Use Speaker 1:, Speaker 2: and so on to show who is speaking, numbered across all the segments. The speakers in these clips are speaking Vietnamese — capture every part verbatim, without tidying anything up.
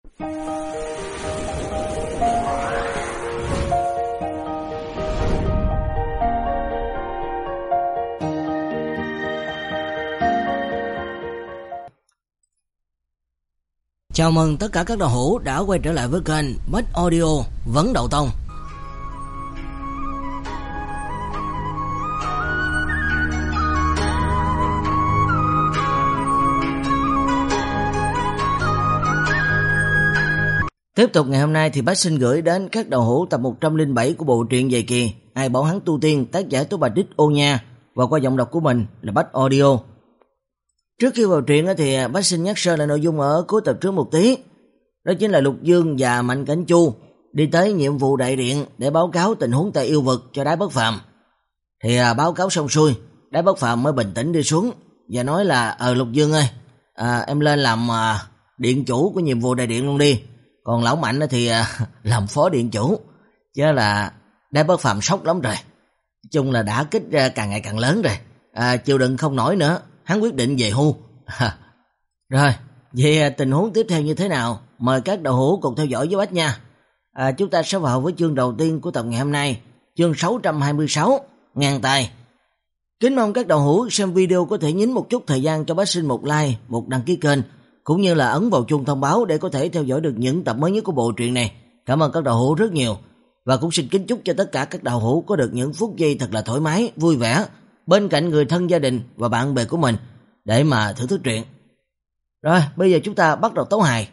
Speaker 1: Chào mừng tất cả các đạo hữu đã quay trở lại với kênh Bách Audio Vấn Đậu Tông. Tiếp tục ngày hôm nay thì Bách xin gửi đến các đạo hữu tập một trăm lẻ bảy của bộ truyện Dày Kỳ Ai Bảo Hắn Tu Tiên, tác giả Tố Bạch Đích Ô Nha, và qua giọng đọc của mình là Bách Audio. Trước khi vào truyện thì Bách xin nhắc sơ lại nội dung ở cuối tập trước một tí. Đó chính là Lục Dương và Mạnh Cảnh Chu đi tới nhiệm vụ đại điện để báo cáo tình huống tại yêu vực cho Đái Bất Phàm. Thì à, báo cáo xong xuôi, Đái Bất Phàm mới bình tĩnh đi xuống và nói là ờ Lục Dương ơi, à, em lên làm à, điện chủ của nhiệm vụ đại điện luôn đi. Còn lão Mạnh thì à, làm phó điện chủ. Chứ là Đái Bất Phàm sốc lắm rồi. Nói chung là đã kích ra càng ngày càng lớn rồi. À, chịu đựng không nổi nữa, hắn quyết định về hưu. Rồi, vậy tình huống tiếp theo như thế nào? Mời các đạo hữu cùng theo dõi với Bách nha. À, chúng ta sẽ vào với chương đầu tiên của tập ngày hôm nay, chương sáu trăm hai mươi sáu, Ngang Tay. Kính mong các đạo hữu xem video có thể nhín một chút thời gian cho Bách xin một like, một đăng ký kênh, cũng như là ấn vào chuông thông báo để có thể theo dõi được những tập mới nhất của bộ truyện này. Cảm ơn các đạo hữu rất nhiều. Và cũng xin kính chúc cho tất cả các đạo hữu có được những phút giây thật là thoải mái, vui vẻ bên cạnh người thân, gia đình và bạn bè của mình để mà thưởng thức truyện. Rồi, bây giờ chúng ta bắt đầu tấu hài.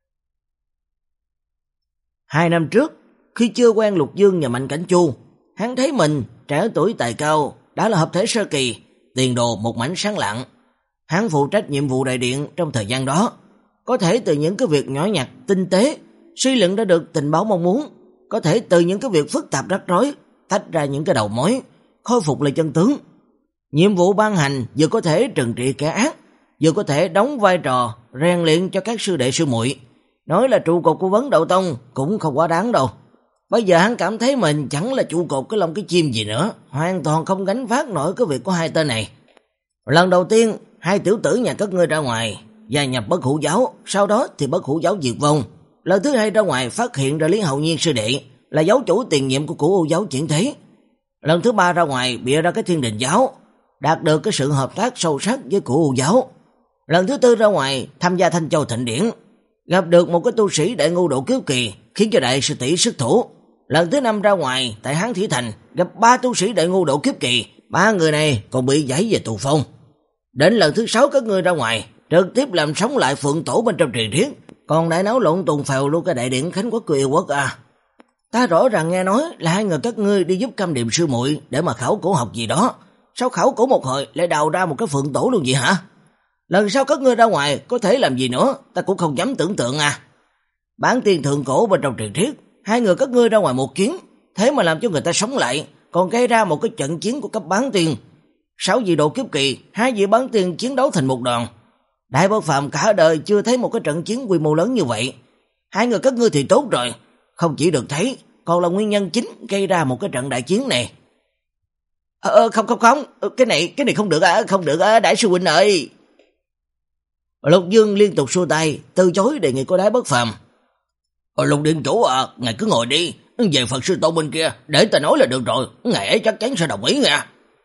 Speaker 1: Hai năm trước, khi chưa quen Lục Dương và Mạnh Cảnh Chu, hắn thấy mình trẻ tuổi tài cao, đã là hợp thể sơ kỳ, tiền đồ một mảnh sáng lạng. Hắn phụ trách nhiệm vụ đại điện trong thời gian đó, có thể từ những cái việc nhỏ nhặt, tinh tế, suy luận đã được tình báo mong muốn, có thể từ những cái việc phức tạp rắc rối, tách ra những cái đầu mối, khôi phục lại chân tướng. Nhiệm vụ ban hành vừa có thể trừng trị kẻ ác, vừa có thể đóng vai trò rèn luyện cho các sư đệ sư muội. Nói là trụ cột của Vấn Đậu Tông cũng không quá đáng đâu. Bây giờ hắn cảm thấy mình chẳng là trụ cột cái lông cái chim gì nữa, hoàn toàn không gánh vác nổi cái việc của hai tên này. Lần đầu tiên, hai tiểu tử nhà các ngươi ra ngoài gia nhập Bất Hủ Giáo, sau đó thì Bất Hủ Giáo diệt vong. Lần thứ hai ra ngoài phát hiện ra Lý Hậu Nhiên sư đệ là giáo chủ tiền nhiệm của Cửu U Giáo chuyển thế. Lần thứ ba ra ngoài bịa ra cái Thiên Đình Giáo, đạt được cái sự hợp tác sâu sắc với Cửu U Giáo. Lần thứ tư ra ngoài tham gia Thanh Châu Thịnh Điển, gặp được một cái tu sĩ đại ngu độ kiếp kỳ, khiến cho đại sư tỷ xuất thủ. Lần thứ năm ra ngoài tại Hán Thủy Thành, gặp ba tu sĩ đại ngu độ kiếp kỳ, ba người này còn bị giải về tù phong. Đến lần thứ sáu các ngươi ra ngoài, trực tiếp làm sống lại Phượng Tổ bên trong truyền thuyết, còn đại náo lộn tùng phèo luôn cái đại điện Khánh Quốc của yêu quốc à. Ta rõ ràng nghe nói là hai người các ngươi đi giúp Cam Điềm sư muội để mà khảo cổ học gì đó. Sao khảo cổ một hồi lại đào ra một cái Phượng Tổ luôn vậy hả? Lần sau các ngươi ra ngoài có thể làm gì nữa, ta cũng không dám tưởng tượng à. Bản tiên thượng cổ bên trong truyền thuyết, hai người các ngươi ra ngoài một chuyến, thế mà làm cho người ta sống lại, còn gây ra một cái trận chiến của cấp bán tiên. Sáu vị độ kiếp kỳ, hai vị bán tiên chiến đấu thành một đoàn. Đại Bất Phàm cả đời chưa thấy một cái trận chiến quy mô lớn như vậy. Hai người các ngươi thì tốt rồi, không chỉ được thấy, còn là nguyên nhân chính gây ra một cái trận đại chiến này. Ờ không không không, cái này cái này không được à, không được à, đại sư huynh ơi. Lục Dương liên tục xua tay, từ chối đề nghị của Đái Bất Phàm. Ờ, Lục điện chủ à, ngài cứ ngồi đi, về Phật sư Tôn bên kia, để ta nói là được rồi, ngài ấy chắc chắn sẽ đồng ý nha.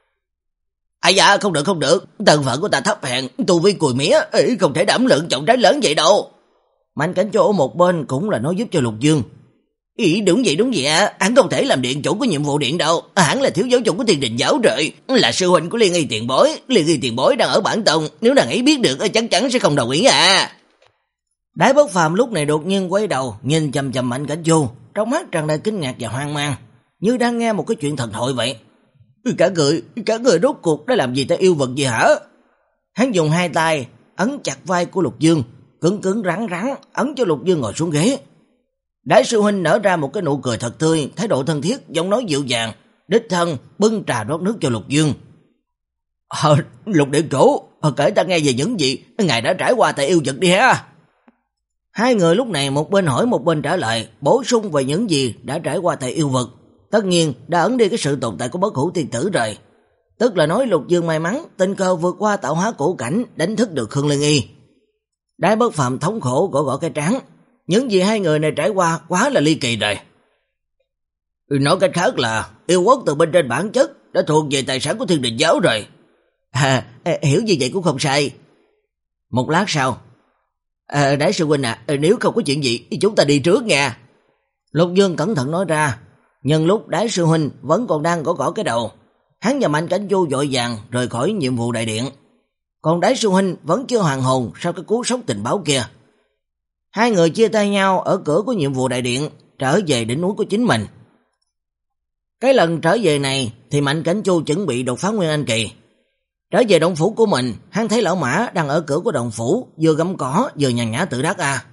Speaker 1: À dạ, không được không được, thân phận của ta thấp hèn, tu vi cùi mía, ý, không thể đảm lượng trọng trái lớn vậy đâu. Mạnh Cảnh Chu ở một bên cũng là nói giúp cho Lục Dương. Ý đúng vậy đúng vậy à, hắn không thể làm điện chủ của nhiệm vụ điện đâu, hắn là thiếu giáo chủ của Thiên Đình Giáo rồi, là sư huynh của Liên Y tiền bối, Liên Y tiền bối đang ở bản tông, nếu nàng ấy biết được chắc chắn sẽ không đồng ý à. Đái Bất Phàm lúc này đột nhiên quay đầu nhìn chằm chằm Mạnh Cảnh Chu, trong mắt tràn đầy kinh ngạc và hoang mang, như đang nghe một cái chuyện thần thoại vậy. Cả người, cả người rốt cuộc đã làm gì ta yêu vật gì hả? Hắn dùng hai tay ấn chặt vai của Lục Dương, cứng cứng rắn rắn ấn cho Lục Dương ngồi xuống ghế. Đại sư huynh nở ra một cái nụ cười thật tươi, thái độ thân thiết, giọng nói dịu dàng, đích thân bưng trà rót nước cho Lục Dương. Ờ, Lục điện chủ, kể ta nghe về những gì ngài đã trải qua tại yêu vực đi ha. Hai người lúc này một bên hỏi một bên trả lời, bổ sung về những gì đã trải qua tại yêu vực. Tất nhiên đã ẩn đi cái sự tồn tại của Bất Hủ tiên tử rồi. Tức là nói Lục Dương may mắn tình cờ vượt qua tạo hóa cổ cảnh, đánh thức được Khương Liên Y. Đái Bất Phàm thống khổ gõ gõ cái trán. những gì hai người này trải qua quá là ly kỳ rồi. Nói cách khác là yêu quốc từ bên trên bản chất đã thuộc về tài sản của Thiên Đình giáo rồi. À, hiểu như vậy cũng không sai. Một lát sau, à, Đại sư huynh à, nếu không có chuyện gì chúng ta đi trước nha. Lục Dương cẩn thận nói ra. Nhân lúc Đại sư huynh vẫn còn đang gõ gõ cái đầu, hắn và Mạnh Cảnh Chu vội vàng rời khỏi nhiệm vụ đại điện. Còn Đại sư huynh vẫn chưa hoàn hồn sau cái cú sốc tình báo kia. Hai người chia tay nhau ở cửa của nhiệm vụ đại điện, trở về đỉnh núi của chính mình. Cái lần trở về này thì Mạnh Cảnh Chu chuẩn bị đột phá Nguyên Anh kỳ. Trở về động phủ của mình, hắn thấy lão Mã đang ở cửa của động phủ, vừa gặm cỏ vừa nhàn nhã tự đắc à.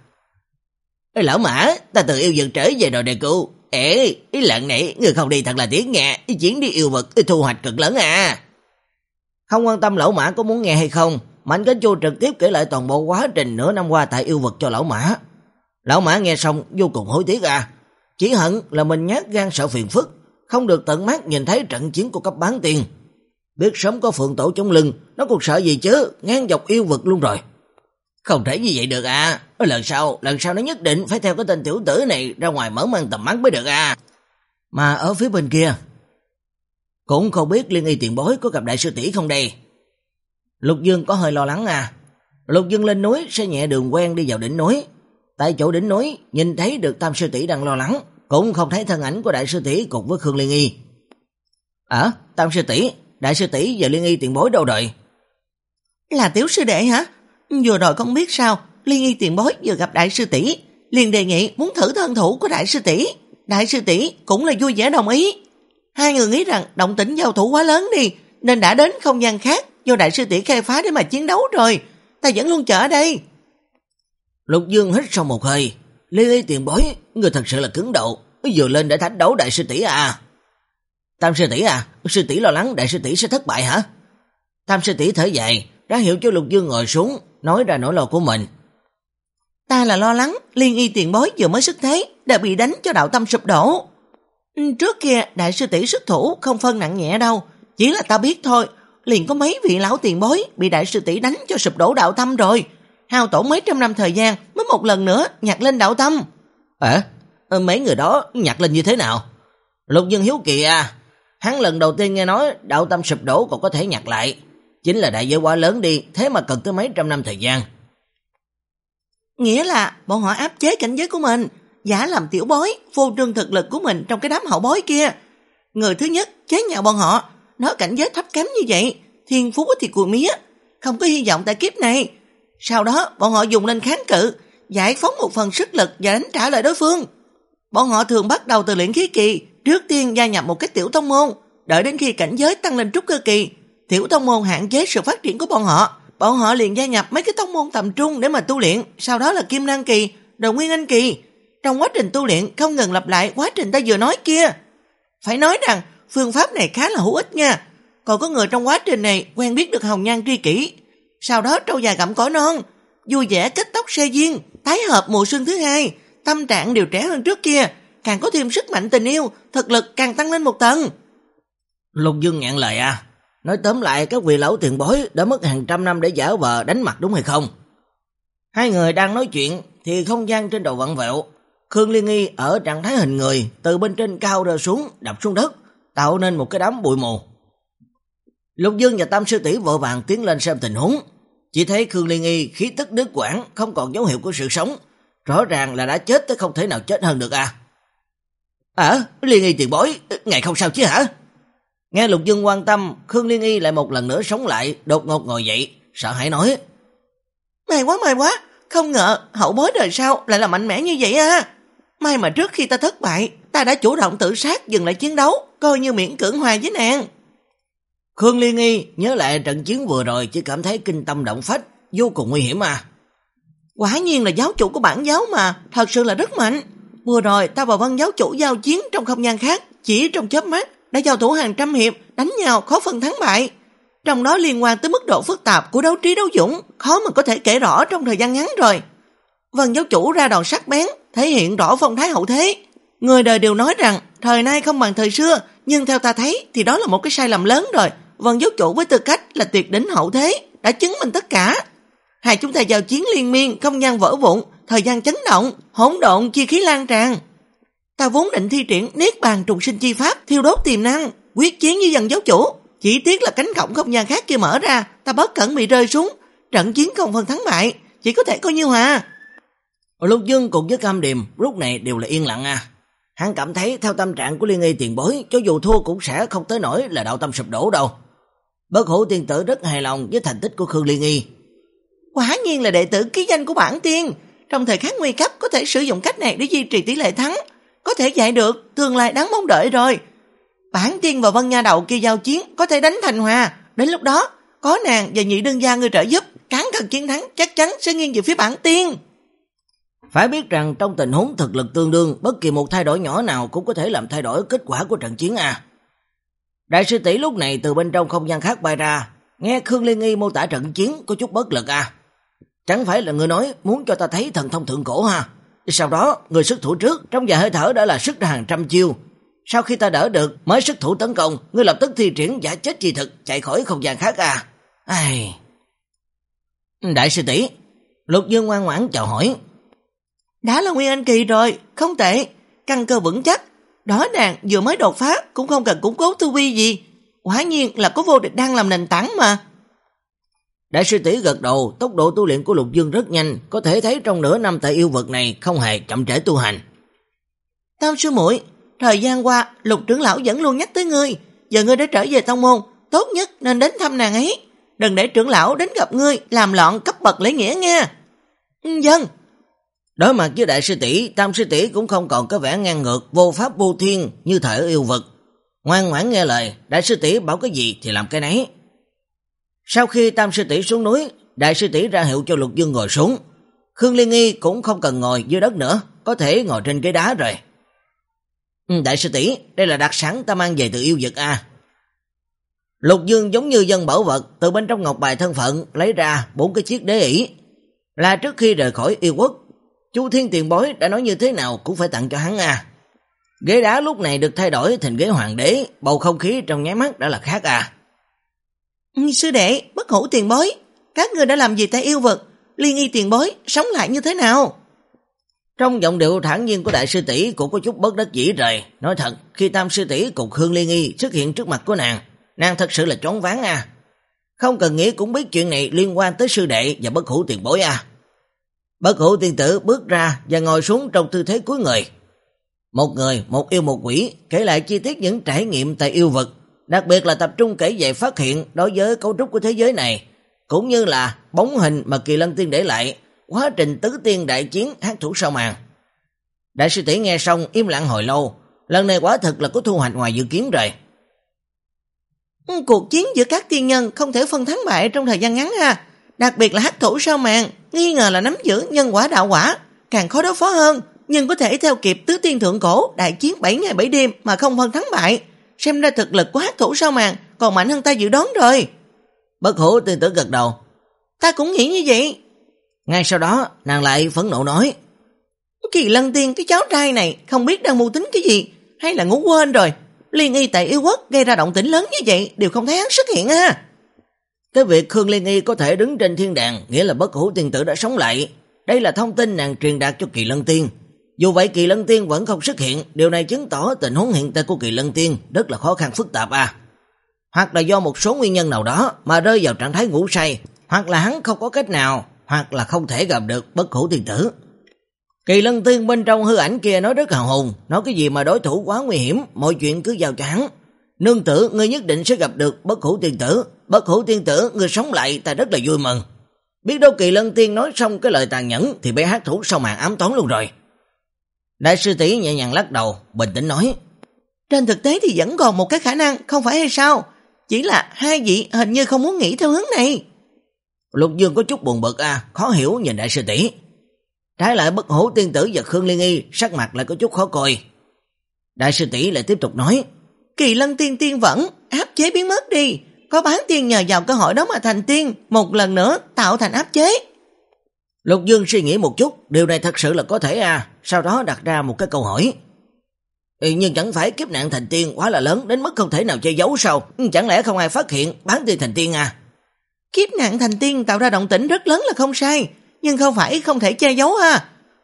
Speaker 1: Ê lão Mã, ta từ yêu vực trở về rồi đề cụ. Ê, ý lần này người không đi thật là tiếc nghe, ý chuyến đi yêu vực thu hoạch cực lớn à. Không quan tâm lão Mã có muốn nghe hay không, Mạnh Cảnh Chu trực tiếp kể lại toàn bộ quá trình nửa năm qua tại yêu vực cho lão Mã. Lão Mã nghe xong vô cùng hối tiếc à, chỉ hận là mình nhát gan sợ phiền phức, không được tận mắt nhìn thấy trận chiến của cấp bán tiên. Biết sớm có Phượng Tổ chống lưng, nó còn sợ gì chứ, ngang dọc yêu vực luôn rồi. Không thể như vậy được à, lần sau, lần sau nó nhất định phải theo cái tên tiểu tử này ra ngoài mở mang tầm mắt mới được à. Mà ở phía bên kia, cũng không biết Liên Y tiền bối có gặp đại sư tỷ không đây. Lục Dương có hơi lo lắng à. Lục Dương lên núi sẽ nhẹ đường quen đi vào đỉnh núi. Tại chỗ đỉnh núi nhìn thấy được Tam sư tỷ đang lo lắng, cũng không thấy thân ảnh của đại sư tỷ cùng với Khương Liên Y. À, Tam sư tỷ, đại sư tỷ và Liên Y tiền bối đâu rồi?
Speaker 2: Là tiểu sư đệ hả? Vừa rồi con biết sao, Liên Y tiền bối vừa gặp đại sư tỷ, liền đề nghị muốn thử thân thủ của đại sư tỷ. Đại sư tỷ cũng là vui vẻ đồng ý. Hai người nghĩ rằng động tĩnh giao thủ quá lớn đi, nên đã đến không gian khác do đại sư tỷ khai phá để mà chiến đấu rồi. Ta vẫn luôn chờ ở đây.
Speaker 1: Lục Dương hít sâu một hơi. Liên Y tiền bối, người thật sự là cứng đầu, vừa lên để thách đấu đại sư tỷ à. Tam sư tỷ à, sư tỷ lo lắng đại sư tỷ sẽ thất bại hả? Tam sư tỷ thở dài, ra hiệu cho Lục Dương ngồi xuống, nói ra nỗi lo của mình.
Speaker 2: Ta là lo lắng Liên Y tiền bối vừa mới xuất thế đã bị đánh cho đạo tâm sụp đổ. Trước kia đại sư tỷ xuất thủ không phân nặng nhẹ đâu, chỉ là ta biết thôi, liền có mấy vị lão tiền bối bị đại sư tỷ đánh cho sụp đổ đạo tâm rồi, hao tổn mấy trăm năm thời gian mới một lần nữa nhặt lên đạo tâm.
Speaker 1: À, mấy người đó nhặt lên như thế nào? Lục Dương hiếu kỳ à, hắn lần đầu tiên nghe nói đạo tâm sụp đổ còn có thể nhặt lại, chính là đại giới quá lớn đi, thế mà cần tới mấy trăm năm thời gian.
Speaker 2: Nghĩa là bọn họ áp chế cảnh giới của mình, giả làm tiểu bối, phô trương thực lực của mình trong cái đám hậu bối kia. Người thứ nhất chế nhạo bọn họ, nói cảnh giới thấp kém như vậy, thiên phú thì cùi mía, không có hy vọng tại kiếp này. Sau đó bọn họ dùng lên kháng cự, giải phóng một phần sức lực và đánh trả lại đối phương. Bọn họ thường bắt đầu từ luyện khí kỳ, trước tiên gia nhập một cái tiểu tông môn, đợi đến khi cảnh giới tăng lên trúc cơ kỳ, tiểu tông môn hạn chế sự phát triển của bọn họ, bọn họ liền gia nhập mấy cái tông môn tầm trung để mà tu luyện, sau đó là kim đan kỳ, rồi nguyên anh kỳ. Trong quá trình tu luyện không ngừng lặp lại quá trình ta vừa nói kia. Phải nói rằng phương pháp này khá là hữu ích nha. Còn có người trong quá trình này quen biết được hồng nhan tri kỷ, sau đó trâu già gặm cỏ non, vui vẻ kết tóc xe duyên, tái hợp mùa xuân thứ hai, tâm trạng đều trẻ hơn trước kia, càng có thêm sức mạnh tình yêu, thực lực càng tăng lên một tầng.
Speaker 1: Lục Dương ngạn lời à, nói tóm lại các vị lão tiền bối đã mất hàng trăm năm để giả vờ đánh mặt đúng hay không? Hai người đang nói chuyện thì không gian trên đầu vặn vẹo, Khương Liên Y ở trạng thái hình người từ bên trên cao rơi xuống, đập xuống đất, tạo nên một cái đám bụi mù. Lục Dương và Tam sư tỷ vội vàng tiến lên xem tình huống, chỉ thấy Khương Liên Y khí tức đứt quãng, không còn dấu hiệu của sự sống, rõ ràng là đã chết tới không thể nào chết hơn được à. À, Liên Y tiền bối, ngài không sao chứ hả? Nghe Lục Dương quan tâm, Khương Liên Y lại một lần nữa sống lại, đột ngột ngồi dậy, sợ hãi nói:
Speaker 2: May quá may quá, không ngờ hậu bối đời sau lại là mạnh mẽ như vậy à. May mà trước khi ta thất bại, ta đã chủ động tự sát dừng lại chiến đấu, coi như miễn cưỡng hòa với nàng.
Speaker 1: Khương Liên Y nhớ lại trận chiến vừa rồi chỉ cảm thấy kinh tâm động phách, vô cùng nguy hiểm à.
Speaker 2: Quả nhiên là giáo chủ của bản giáo mà, thật sự là rất mạnh. Vừa rồi ta và Văn giáo chủ giao chiến trong không gian khác, chỉ trong chớp mắt đã giao thủ hàng trăm hiệp, đánh nhau khó phân thắng bại. Trong đó liên quan tới mức độ phức tạp của đấu trí đấu dũng, khó mà có thể kể rõ trong thời gian ngắn rồi. Văn giáo chủ ra đòn sắc bén, thể hiện rõ phong thái hậu thế. Người đời đều nói rằng thời nay không bằng thời xưa, nhưng theo ta thấy thì đó là một cái sai lầm lớn rồi. Văn giáo chủ với tư cách là tuyệt đỉnh hậu thế đã chứng minh tất cả. Hai chúng ta giao chiến liên miên, không gian vỡ vụn, thời gian chấn động, hỗn độn chi khí lan tràn. Ta vốn định thi triển niết bàn trùng sinh chi pháp, thiêu đốt tiềm năng, quyết chiến với dần giáo chủ. Chỉ tiếc là cánh cổng không gian khác kia mở ra, ta bất cẩn bị rơi xuống. Trận chiến không phân thắng bại, chỉ có thể coi như hòa.
Speaker 1: Lục Dương cùng với Cam Điềm lúc này đều là yên lặng à. Hắn cảm thấy theo tâm trạng của Liên Nghi tiền bối, cho dù thua cũng sẽ không tới nỗi là đạo tâm sụp đổ đâu. Bất Hủ tiên tử rất hài lòng với thành tích của Khương Liên Nghi.
Speaker 2: Quả nhiên là đệ tử ký danh của bản tiên, trong thời khắc nguy cấp có thể sử dụng cách này để duy trì tỷ lệ thắng, có thể dạy được, tương lai đáng mong đợi rồi. Bản tiên và Vân Nha Đầu kia giao chiến có thể đánh thành hòa, đến lúc đó có nàng và nhị đương gia người trợ giúp, cán cân chiến thắng chắc chắn sẽ nghiêng về phía bản tiên.
Speaker 1: Phải biết rằng trong tình huống thực lực tương đương, bất kỳ một thay đổi nhỏ nào cũng có thể làm thay đổi kết quả của trận chiến à. Đại sư tỷ lúc này từ bên trong không gian khác bay ra, nghe Khương Liên Nghi mô tả trận chiến có chút bất lực à. Chẳng phải là người nói muốn cho ta thấy thần thông thượng cổ ha? Sau đó người xuất thủ trước, trong vài hơi thở đã là sức ra hàng trăm chiêu. Sau khi ta đỡ được mới xuất thủ tấn công, ngươi lập tức thi triển giả chết chi thực chạy khỏi không gian khác à. Ai... Đại sư tỷ, Lục Dương ngoan ngoãn chào hỏi.
Speaker 2: Đã là Nguyên Anh kỳ rồi, không tệ, căn cơ vững chắc. Đó nàng vừa mới đột phá, cũng không cần củng cố tu vi gì. Quả nhiên là có vô địch đang làm nền tảng mà.
Speaker 1: Đại sư tỷ gật đầu, tốc độ tu luyện của Lục Dương rất nhanh, có thể thấy trong nửa năm tại yêu vực này không hề chậm trễ tu hành.
Speaker 2: Tam sư muội, thời gian qua Lục trưởng lão vẫn luôn nhắc tới ngươi, giờ ngươi đã trở về tông môn, tốt nhất nên đến thăm nàng ấy. Đừng để trưởng lão đến gặp ngươi làm loạn cấp bậc lễ nghĩa nha. Vâng.
Speaker 1: Đối mặt với đại sư tỷ, Tam sư tỷ cũng không còn có vẻ ngang ngược, vô pháp vô thiên như thời ở yêu vực. Ngoan ngoãn nghe lời, đại sư tỷ bảo cái gì thì làm cái nấy. Sau khi Tam sư tỷ xuống núi, đại sư tỷ ra hiệu cho Lục Dương ngồi xuống. Khương Liên Nghi cũng không cần ngồi dưới đất nữa, có thể ngồi trên ghế đá rồi. Đại sư tỷ, đây là đặc sản ta mang về từ yêu vực à. Lục Dương giống như dân bảo vật, từ bên trong ngọc bài thân phận lấy ra bốn cái chiếc đế ỷ. Là trước khi rời khỏi yêu quốc, Chu Thiên tiền bối đã nói như thế nào cũng phải tặng cho hắn à. Ghế đá lúc này được thay đổi thành ghế hoàng đế, bầu không khí trong nháy mắt đã là khác à.
Speaker 2: Sư đệ, Bất Hủ tiền bối, các ngươi đã làm gì tại yêu vực? Liên Nghi tiền bối sống lại như thế nào?
Speaker 1: Trong giọng điệu thản nhiên của đại sư tỷ cũng có chút bất đắc dĩ rồi. Nói thật, khi Tam sư tỷ cùng Khương Liên Nghi xuất hiện trước mặt của nàng, nàng thật sự là choáng váng à. Không cần nghĩ cũng biết chuyện này liên quan tới sư đệ và Bất Hủ tiền bối à. Bất Hủ tiên tử bước ra và ngồi xuống trong tư thế cúi người. Một người, một yêu một quỷ, kể lại chi tiết những trải nghiệm tại yêu vực, đặc biệt là tập trung kể về phát hiện đối với cấu trúc của thế giới này, cũng như là bóng hình mà Kỳ Lân Tiên để lại, quá trình tứ tiên đại chiến hắc thủ sao màn. Đại sư tỷ nghe xong im lặng hồi lâu, lần này quả thực là có thu hoạch ngoài dự kiến rồi.
Speaker 2: Cuộc chiến giữa các tiên nhân không thể phân thắng bại trong thời gian ngắn ha, đặc biệt là hắc thủ sao màn, nghi ngờ là nắm giữ nhân quả đạo quả, càng khó đối phó hơn, nhưng có thể theo kịp tứ tiên thượng cổ đại chiến bảy ngày bảy đêm mà không phân thắng bại. Xem ra thực lực của hắc thủ sao màn còn mạnh hơn ta dự đoán rồi.
Speaker 1: Bất Hủ tiên tử gật đầu.
Speaker 2: Ta cũng nghĩ như vậy.
Speaker 1: Ngay sau đó nàng lại phẫn nộ nói,
Speaker 2: Kỳ Lân Tiên cái cháu trai này không biết đang mưu tính cái gì, hay là ngủ quên rồi. Liên Y tại yêu quốc gây ra động tĩnh lớn như vậy đều không thấy hắn xuất hiện ha.
Speaker 1: Cái việc Khương Liên Y có thể đứng trên thiên đàng nghĩa là Bất Hủ tiên tử đã sống lại. Đây là thông tin nàng truyền đạt cho Kỳ Lân Tiên. Dù vậy Kỳ Lân Tiên vẫn không xuất hiện, điều này chứng tỏ tình huống hiện tại của Kỳ Lân Tiên rất là khó khăn phức tạp à. Hoặc là do một số nguyên nhân nào đó mà rơi vào trạng thái ngủ say, hoặc là hắn không có cách nào, hoặc là không thể gặp được Bất Hủ tiên tử. Kỳ Lân Tiên bên trong hư ảnh kia nói rất hào hùng, nói cái gì mà đối thủ quá nguy hiểm, mọi chuyện cứ giao cho hắn. Nương tử, ngươi nhất định sẽ gặp được Bất Hủ tiên tử. Bất Hủ tiên tử, ngươi sống lại ta rất là vui mừng. Biết đâu Kỳ Lân Tiên nói xong cái lời tàn nhẫn thì bị hắc thủ sau màn ám toán luôn rồi. Đại sư tỷ nhẹ nhàng lắc đầu, bình tĩnh nói,
Speaker 2: trên thực tế thì vẫn còn một cái khả năng, không phải hay sao? Chỉ là hai vị hình như không muốn nghĩ theo hướng này.
Speaker 1: Lục Dương có chút buồn bực à, khó hiểu nhìn đại sư tỷ. Trái lại Bất Hủ tiên tử và Khương Liên Y sắc mặt lại có chút khó coi. Đại sư tỷ lại tiếp tục nói,
Speaker 2: Kỳ Lân Tiên tiên vẫn áp chế biến mất đi, có bán tiên nhờ vào cơ hội đó mà thành tiên, một lần nữa tạo thành áp chế.
Speaker 1: Lục Dương suy nghĩ một chút, điều này thật sự là có thể à, sau đó đặt ra một cái câu hỏi. Ừ, nhưng chẳng phải kiếp nạn thành tiên quá là lớn đến mức không thể nào che giấu sao? Chẳng lẽ không ai phát hiện bán tiên thành tiên à?
Speaker 2: Kiếp nạn thành tiên tạo ra động tĩnh rất lớn là không sai, nhưng không phải không thể che giấu ha.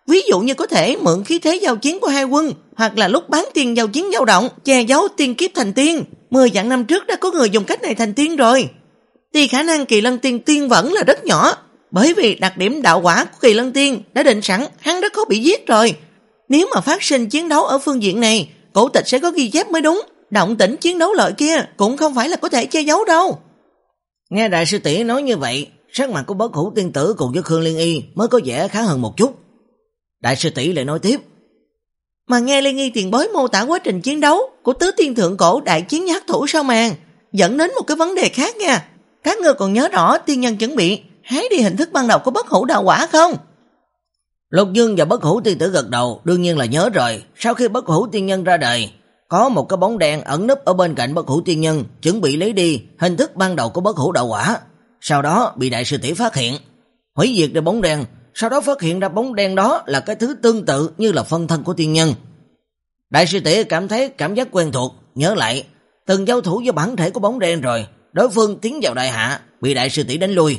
Speaker 2: Ví dụ như có thể mượn khí thế giao chiến của hai quân, hoặc là lúc bán tiên giao chiến dao động, che giấu tiên kiếp thành tiên. Mười vạn năm trước đã có người dùng cách này thành tiên rồi. Thì khả năng Kỳ Lân Tiên tiên vẫn là rất nhỏ, bởi vì đặc điểm đạo quả của Kỳ Lân Tiên đã định sẵn hắn rất khó bị giết rồi. Nếu mà phát sinh chiến đấu ở phương diện này, cổ tịch sẽ có ghi chép mới đúng. Động tĩnh chiến đấu lợi kia cũng không phải là có thể che giấu đâu.
Speaker 1: Nghe đại sư tỷ nói như vậy, sắc mặt của Bất Hủ tiên tử cùng với Khương Liên Y mới có vẻ khá hơn một chút. Đại sư tỷ lại nói tiếp.
Speaker 2: Mà nghe Liên Y tiền bối mô tả quá trình chiến đấu của tứ tiên thượng cổ đại chiến hắc thủ sao màn, dẫn đến một cái vấn đề khác nha. Các ngươi còn nhớ rõ tiên nhân chuẩn bị hái đi hình thức ban đầu của Bất Hủ đạo quả không?
Speaker 1: Lục Dương và Bất Hủ tiên tử gật đầu, đương nhiên là nhớ rồi. Sau khi Bất Hủ tiên nhân ra đời, có một cái bóng đen ẩn núp ở bên cạnh Bất Hủ tiên nhân, chuẩn bị lấy đi hình thức ban đầu của Bất Hủ đạo quả. Sau đó bị đại sư tỷ phát hiện, hủy diệt được bóng đen, sau đó phát hiện ra bóng đen đó là cái thứ tương tự như là phân thân của tiên nhân. Đại sư tỷ cảm thấy cảm giác quen thuộc, nhớ lại từng giao thủ với bản thể của bóng đen rồi, đối phương tiến vào đại hạ, bị đại sư tỷ đánh lui.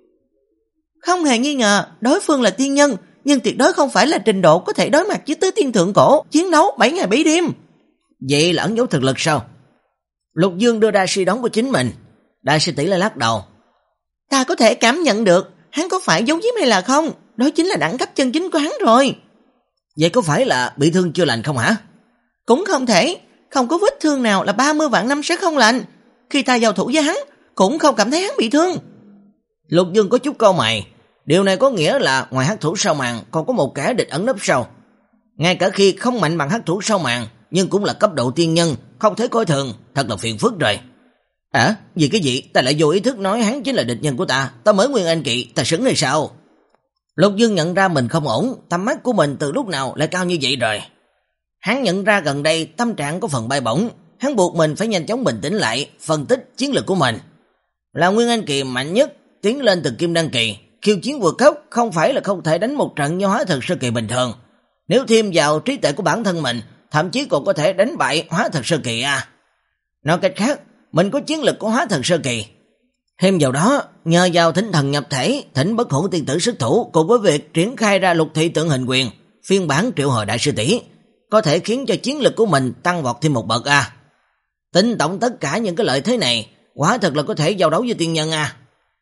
Speaker 2: Không hề nghi ngờ, đối phương là tiên nhân, nhưng tuyệt đối không phải là trình độ có thể đối mặt với tứ tiên thượng cổ, chiến đấu bảy ngày bảy đêm.
Speaker 1: Vậy là ẩn giấu thực lực sao? Lục Dương đưa ra suy đoán của chính mình. Đại sư tỷ lại lắc đầu.
Speaker 2: Ta có thể cảm nhận được hắn có phải giấu giếm hay là không, đó chính là đẳng cấp chân chính của hắn rồi.
Speaker 1: Vậy có phải là bị thương chưa lành không hả?
Speaker 2: Cũng không thể, không có vết thương nào là ba mươi vạn năm sẽ không lành. Khi ta giao thủ với hắn, cũng không cảm thấy hắn bị thương.
Speaker 1: Lục Dương có chút cau mày. Điều này có nghĩa là ngoài hắc thủ sao màn còn có một kẻ địch ẩn nấp sau. Ngay cả khi không mạnh bằng hắc thủ sao màn, nhưng cũng là cấp độ tiên nhân, không thể coi thường, thật là phiền phức rồi. À, vì cái gì ta lại vô ý thức nói hắn chính là địch nhân của ta, ta mới Nguyên Anh Kỳ, ta xứng hay sao? Lục Dương nhận ra mình không ổn, tầm mắt của mình từ lúc nào lại cao như vậy rồi. Hắn nhận ra gần đây tâm trạng có phần bay bổng, hắn buộc mình phải nhanh chóng bình tĩnh lại, phân tích chiến lược của mình. Là Nguyên Anh Kỳ mạnh nhất, tiến lên từ Kim Đan Kỳ, khiêu chiến vượt cấp không phải là không thể đánh một trận như hóa thần sơ kỳ bình thường. Nếu thêm vào trí tuệ của bản thân mình, thậm chí còn có thể đánh bại hóa thần sơ kỳ à. Nói cách khác, mình có chiến lực của hóa thần sơ kỳ. Thêm vào đó, nhờ vào thỉnh thần nhập thể, thỉnh Bất Hủ tiên tử xuất thủ, cùng với việc triển khai ra lục thị tượng hình quyền, phiên bản triệu hồi đại sư tỷ, có thể khiến cho chiến lực của mình tăng vọt thêm một bậc à. Tính tổng tất cả những cái lợi thế này, quả thật là có thể giao đấu với tiên nhân à.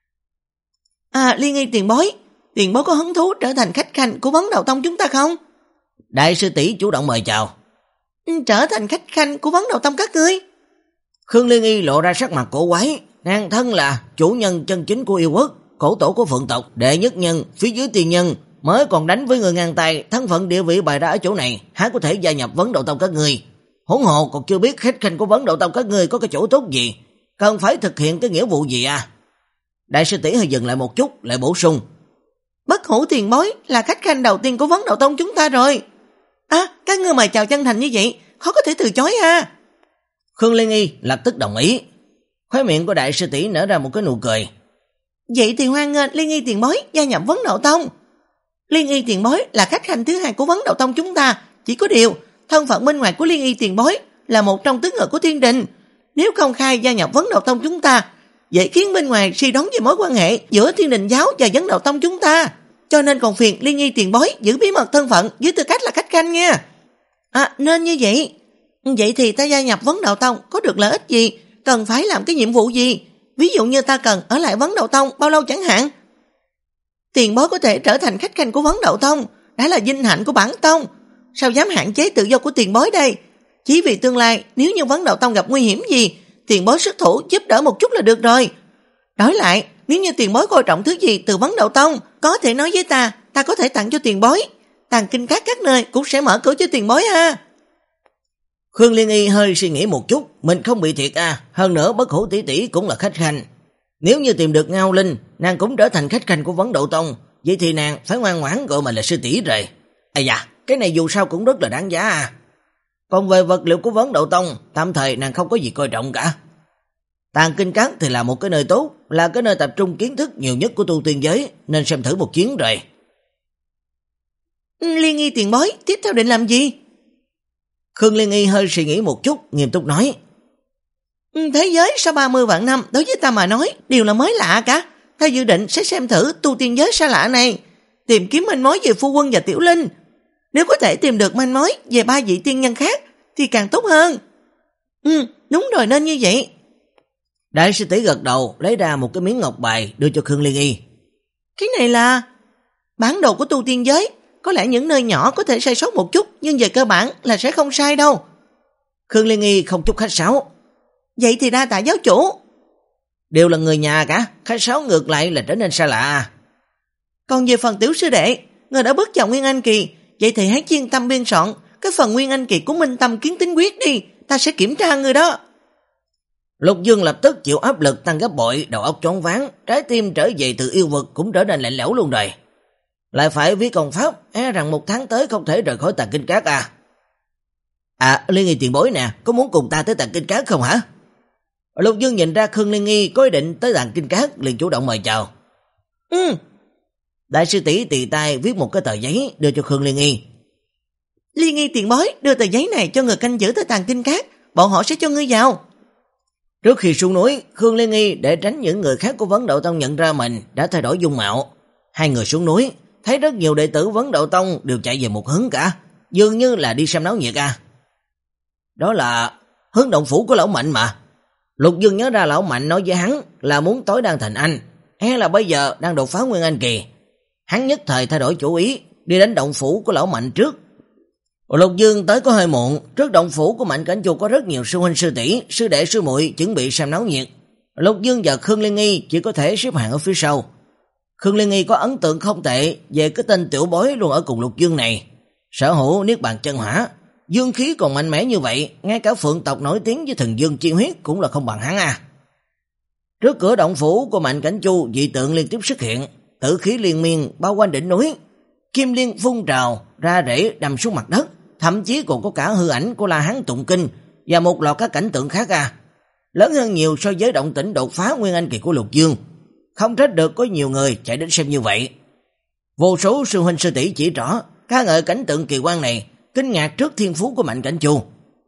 Speaker 2: À, Liên Y tiền bối, tiền bối có hứng thú trở thành khách khanh của Vấn Đầu Tông chúng ta không?
Speaker 1: Đại sư tỷ chủ động mời chào.
Speaker 2: Trở thành khách khanh của Vấn Đầu Tông các ngươi?
Speaker 1: Khương Liên Y lộ ra sắc mặt cổ quái, nàng thân là chủ nhân chân chính của yêu quốc, cổ tổ của phượng tộc, đệ nhất nhân, phía dưới tiền nhân, mới còn đánh với người ngang tay, thân phận địa vị bày ra ở chỗ này, há có thể gia nhập Vấn Đầu Tông các ngươi. Huống hồ còn chưa biết khách khanh của Vấn Đầu Tông các ngươi có cái chỗ tốt gì, cần phải thực hiện cái nghĩa vụ gì à? Đại sư tỷ hơi dừng lại một chút, lại bổ sung.
Speaker 2: Bất Hủ tiền bối là khách khanh đầu tiên của Vấn Đầu Tông chúng ta rồi. À, các ngươi mời chào chân thành như vậy, khó có thể từ chối à.
Speaker 1: Khương Liên Y lập tức đồng ý. Khóe miệng của đại sư tỷ nở ra một cái nụ cười.
Speaker 2: Vậy thì hoan nghênh Liên Y tiền bối gia nhập Vấn Đầu Tông. Liên Y tiền bối là khách khanh thứ hai của Vấn Đầu Tông chúng ta, chỉ có điều thân phận bên ngoài của Liên Y tiền bối là một trong tứ ngự của thiên đình. Nếu công khai gia nhập Vấn Đầu Tông chúng ta, vậy khiến bên ngoài suy đoán về mối quan hệ giữa Thiên Đình giáo và Vấn Đầu Tông chúng ta, cho nên còn phiền Liên Y tiền bối giữ bí mật thân phận với tư cách là khách khanh nha. À, nên như vậy. Vậy thì ta gia nhập Vấn Đầu Tông có được lợi ích gì, cần phải làm cái nhiệm vụ gì? Ví dụ như ta cần ở lại Vấn Đầu Tông bao lâu chẳng hạn. Tiền bối có thể trở thành khách khanh của Vấn Đầu Tông, đã là vinh hạnh của bản tông, sao dám hạn chế tự do của tiền bối đây? Chỉ vì tương lai nếu như Vấn Đầu Tông gặp nguy hiểm gì, tiền bối xuất thủ giúp đỡ một chút là được rồi. Đổi lại, nếu như tiền bối coi trọng thứ gì từ Vấn Đầu Tông, có thể nói với ta, ta có thể tặng cho tiền bối. Tàng kinh các các nơi cũng sẽ mở cửa cho tiền bối ha.
Speaker 1: Khương Liên Y hơi suy nghĩ một chút, mình không bị thiệt à, hơn nữa Bất Hủ tỷ tỷ cũng là khách khanh. Nếu như tìm được Ngao Linh, nàng cũng trở thành khách khanh của Vấn Đầu Tông, vậy thì nàng phải ngoan ngoãn gọi mình là sư tỷ rồi. À dạ, cái này dù sao cũng rất là đáng giá à. Còn về vật liệu của Vấn Đầu Tông, tạm thời nàng không có gì coi trọng cả. Tàng kinh các thì là một cái nơi tốt, là cái nơi tập trung kiến thức nhiều nhất của tu tiên giới, nên xem thử một chuyến rồi.
Speaker 2: Liên Y tiền bối, tiếp theo định làm gì?
Speaker 1: Khương Liên Y hơi suy nghĩ một chút, nghiêm túc nói.
Speaker 2: Thế giới sau ba mươi vạn năm, đối với ta mà nói, đều là mới lạ cả. Ta dự định sẽ xem thử tu tiên giới xa lạ này. tìm kiếm manh mối về phu quân và Tiểu Linh. Nếu có thể tìm được manh mối về ba vị tiên nhân khác thì càng tốt hơn. Ừ, đúng rồi, nên như vậy.
Speaker 1: Đại sư tỷ gật đầu, lấy ra một cái miếng ngọc bài đưa cho Khương Liên Y.
Speaker 2: Cái này là bản đồ của tu tiên giới. Có lẽ những nơi nhỏ có thể sai sót một chút, nhưng về cơ bản là sẽ không sai đâu.
Speaker 1: Khương Liên Y không chút khách sáo.
Speaker 2: Vậy thì đa tạ giáo chủ.
Speaker 1: Đều là người nhà cả, khách sáo ngược lại là trở nên xa lạ.
Speaker 2: Còn về phần Tiểu sư đệ, người đã bước vào Nguyên Anh kỳ, vậy thì hãy chuyên tâm biên soạn cái phần Nguyên Anh kỳ của Minh Tâm Kiến Tính Quyết đi, ta sẽ kiểm tra người đó.
Speaker 1: Lục Dương lập tức chịu áp lực tăng gấp bội, đầu óc choáng váng, trái tim trở về từ yêu vực cũng trở nên lạnh lẽo luôn rồi. Lại phải viết công pháp, e rằng một tháng tới không thể rời khỏi Tàng Kinh Các à. À, Liên Y tiền bối nè, có muốn cùng ta tới Tàng Kinh Các không hả? Lục Dương nhìn ra Khương Liên Y có ý định tới Tàng Kinh Các, liền chủ động mời chào.
Speaker 2: Ừ.
Speaker 1: Đại sư tỷ tì tay viết một cái tờ giấy đưa cho Khương Liên Y.
Speaker 2: Liên Y tiền bối, đưa tờ giấy này cho người canh giữ tới Tàng Kinh Các, bọn họ sẽ cho ngươi vào.
Speaker 1: Trước khi xuống núi, Khương Liên Y để tránh những người khác của Vấn Đạo Tông nhận ra mình đã thay đổi dung mạo. Hai người xuống núi, thấy rất nhiều đệ tử Vấn Đạo Tông đều chạy về một hướng cả, dường như là đi xem náo nhiệt à. Đó là hướng động phủ của lão Mạnh mà. Lục Dương nhớ ra lão Mạnh nói với hắn là muốn tối đan thành anh, hay là bây giờ đang đột phá Nguyên Anh kỳ. Hắn nhất thời thay đổi chủ ý, đi đến động phủ của lão Mạnh trước. Lục Dương tới có hơi muộn, trước động phủ của Mạnh Cảnh Chu có rất nhiều sư huynh sư tỷ, sư đệ sư muội chuẩn bị xem náo nhiệt. Lục Dương và Khương Liên Y chỉ có thể xếp hàng ở phía sau. Khương Liên Y có ấn tượng không tệ về cái tên tiểu bối luôn ở cùng Lục Dương này. Sở hữu niết bàn chân hỏa, dương khí còn mạnh mẽ như vậy, ngay cả phượng tộc nổi tiếng với thần dương chi huyết cũng là không bằng hắn à. Trước cửa động phủ của Mạnh Cảnh Chu, dị tượng liên tiếp xuất hiện, tử khí liên miên bao quanh đỉnh núi, kim liên phun trào ra rễ đâm xuống mặt đất, thậm chí còn có cả hư ảnh của La Hán tụng kinh và một loạt các cảnh tượng khác à, lớn hơn nhiều so với động tĩnh đột phá Nguyên Anh kỳ của Lục Dương. Không trách được có nhiều người chạy đến xem như vậy. Vô số sư huynh sư tỷ chỉ rõ ca ngợi cảnh tượng kỳ quan này, kinh ngạc trước thiên phú của Mạnh Cảnh Chu.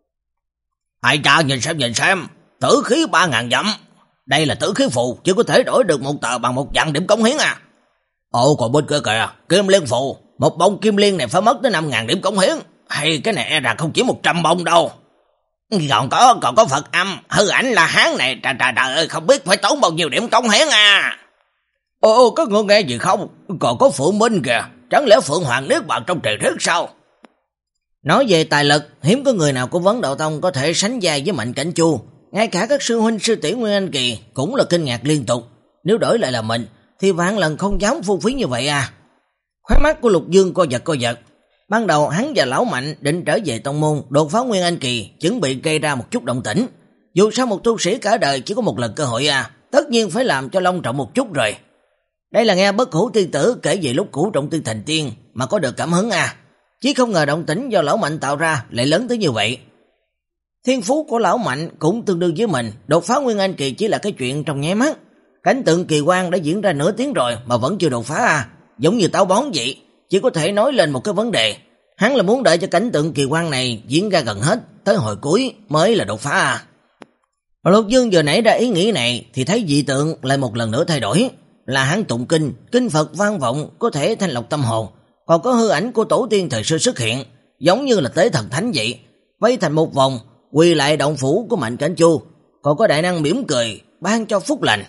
Speaker 1: Ai cha, nhìn xem nhìn xem, tử khí ba ngàn dặm, đây là tử khí phù, chỉ có thể đổi được một tờ bằng một vạn điểm cống hiến à. Ồ, còn bên kia kìa, kim liên phù, một bông kim liên này phải mất tới năm ngàn điểm cống hiến, hay cái này e rằng không chỉ một trăm bông đâu. Còn có còn có Phật âm, hư ảnh là Hán này, trời trời trời ơi, không biết phải tốn bao nhiêu điểm cống hiến à. Ồ, có người nghe gì không? Còn có Phượng Minh kìa, chẳng lẽ Phượng Hoàng niết bàn trong trời thuyết sao? Nói về tài lực, hiếm có người nào của Vấn Đạo Tông có thể sánh vai với Mạnh Cảnh Chu. Ngay cả các sư huynh sư tỷ Nguyên Anh kỳ cũng là kinh ngạc liên tục. Nếu đổi lại là mình thì vạn lần không dám phung phí như vậy à. Khóe mắt của Lục Dương co giật co giật. Ban đầu hắn và lão Mạnh định trở về tông môn đột phá Nguyên Anh kỳ, chuẩn bị gây ra một chút động tĩnh. Dù sao một tu sĩ cả đời chỉ có một lần cơ hội à, tất nhiên phải làm cho long trọng một chút rồi. Đây là nghe Bất Hủ tiên tử kể về lúc Cửu Trọng Tiên thành tiên mà có được cảm hứng à. Chỉ không ngờ động tĩnh do lão Mạnh tạo ra lại lớn tới như vậy. Thiên phú của lão Mạnh cũng tương đương với mình, đột phá Nguyên Anh kỳ chỉ là cái chuyện trong nháy mắt. Cảnh tượng kỳ quan đã diễn ra nửa tiếng rồi mà vẫn chưa đột phá à, giống như táo bón vậy, chỉ có thể nói lên một cái vấn đề. Hắn là muốn đợi cho cảnh tượng kỳ quan này diễn ra gần hết, tới hồi cuối mới là đột phá à. Lục Dương vừa nảy ra ý nghĩ này thì thấy dị tượng lại một lần nữa thay đổi, là hắn tụng kinh, kinh Phật vang vọng có thể thanh lọc tâm hồn, còn có hư ảnh của tổ tiên thời xưa xuất hiện, giống như là tế thần thánh vậy, vây thành một vòng, quỳ lại động phủ của Mạnh Cảnh Chu, còn có đại năng mỉm cười, ban cho phúc lành.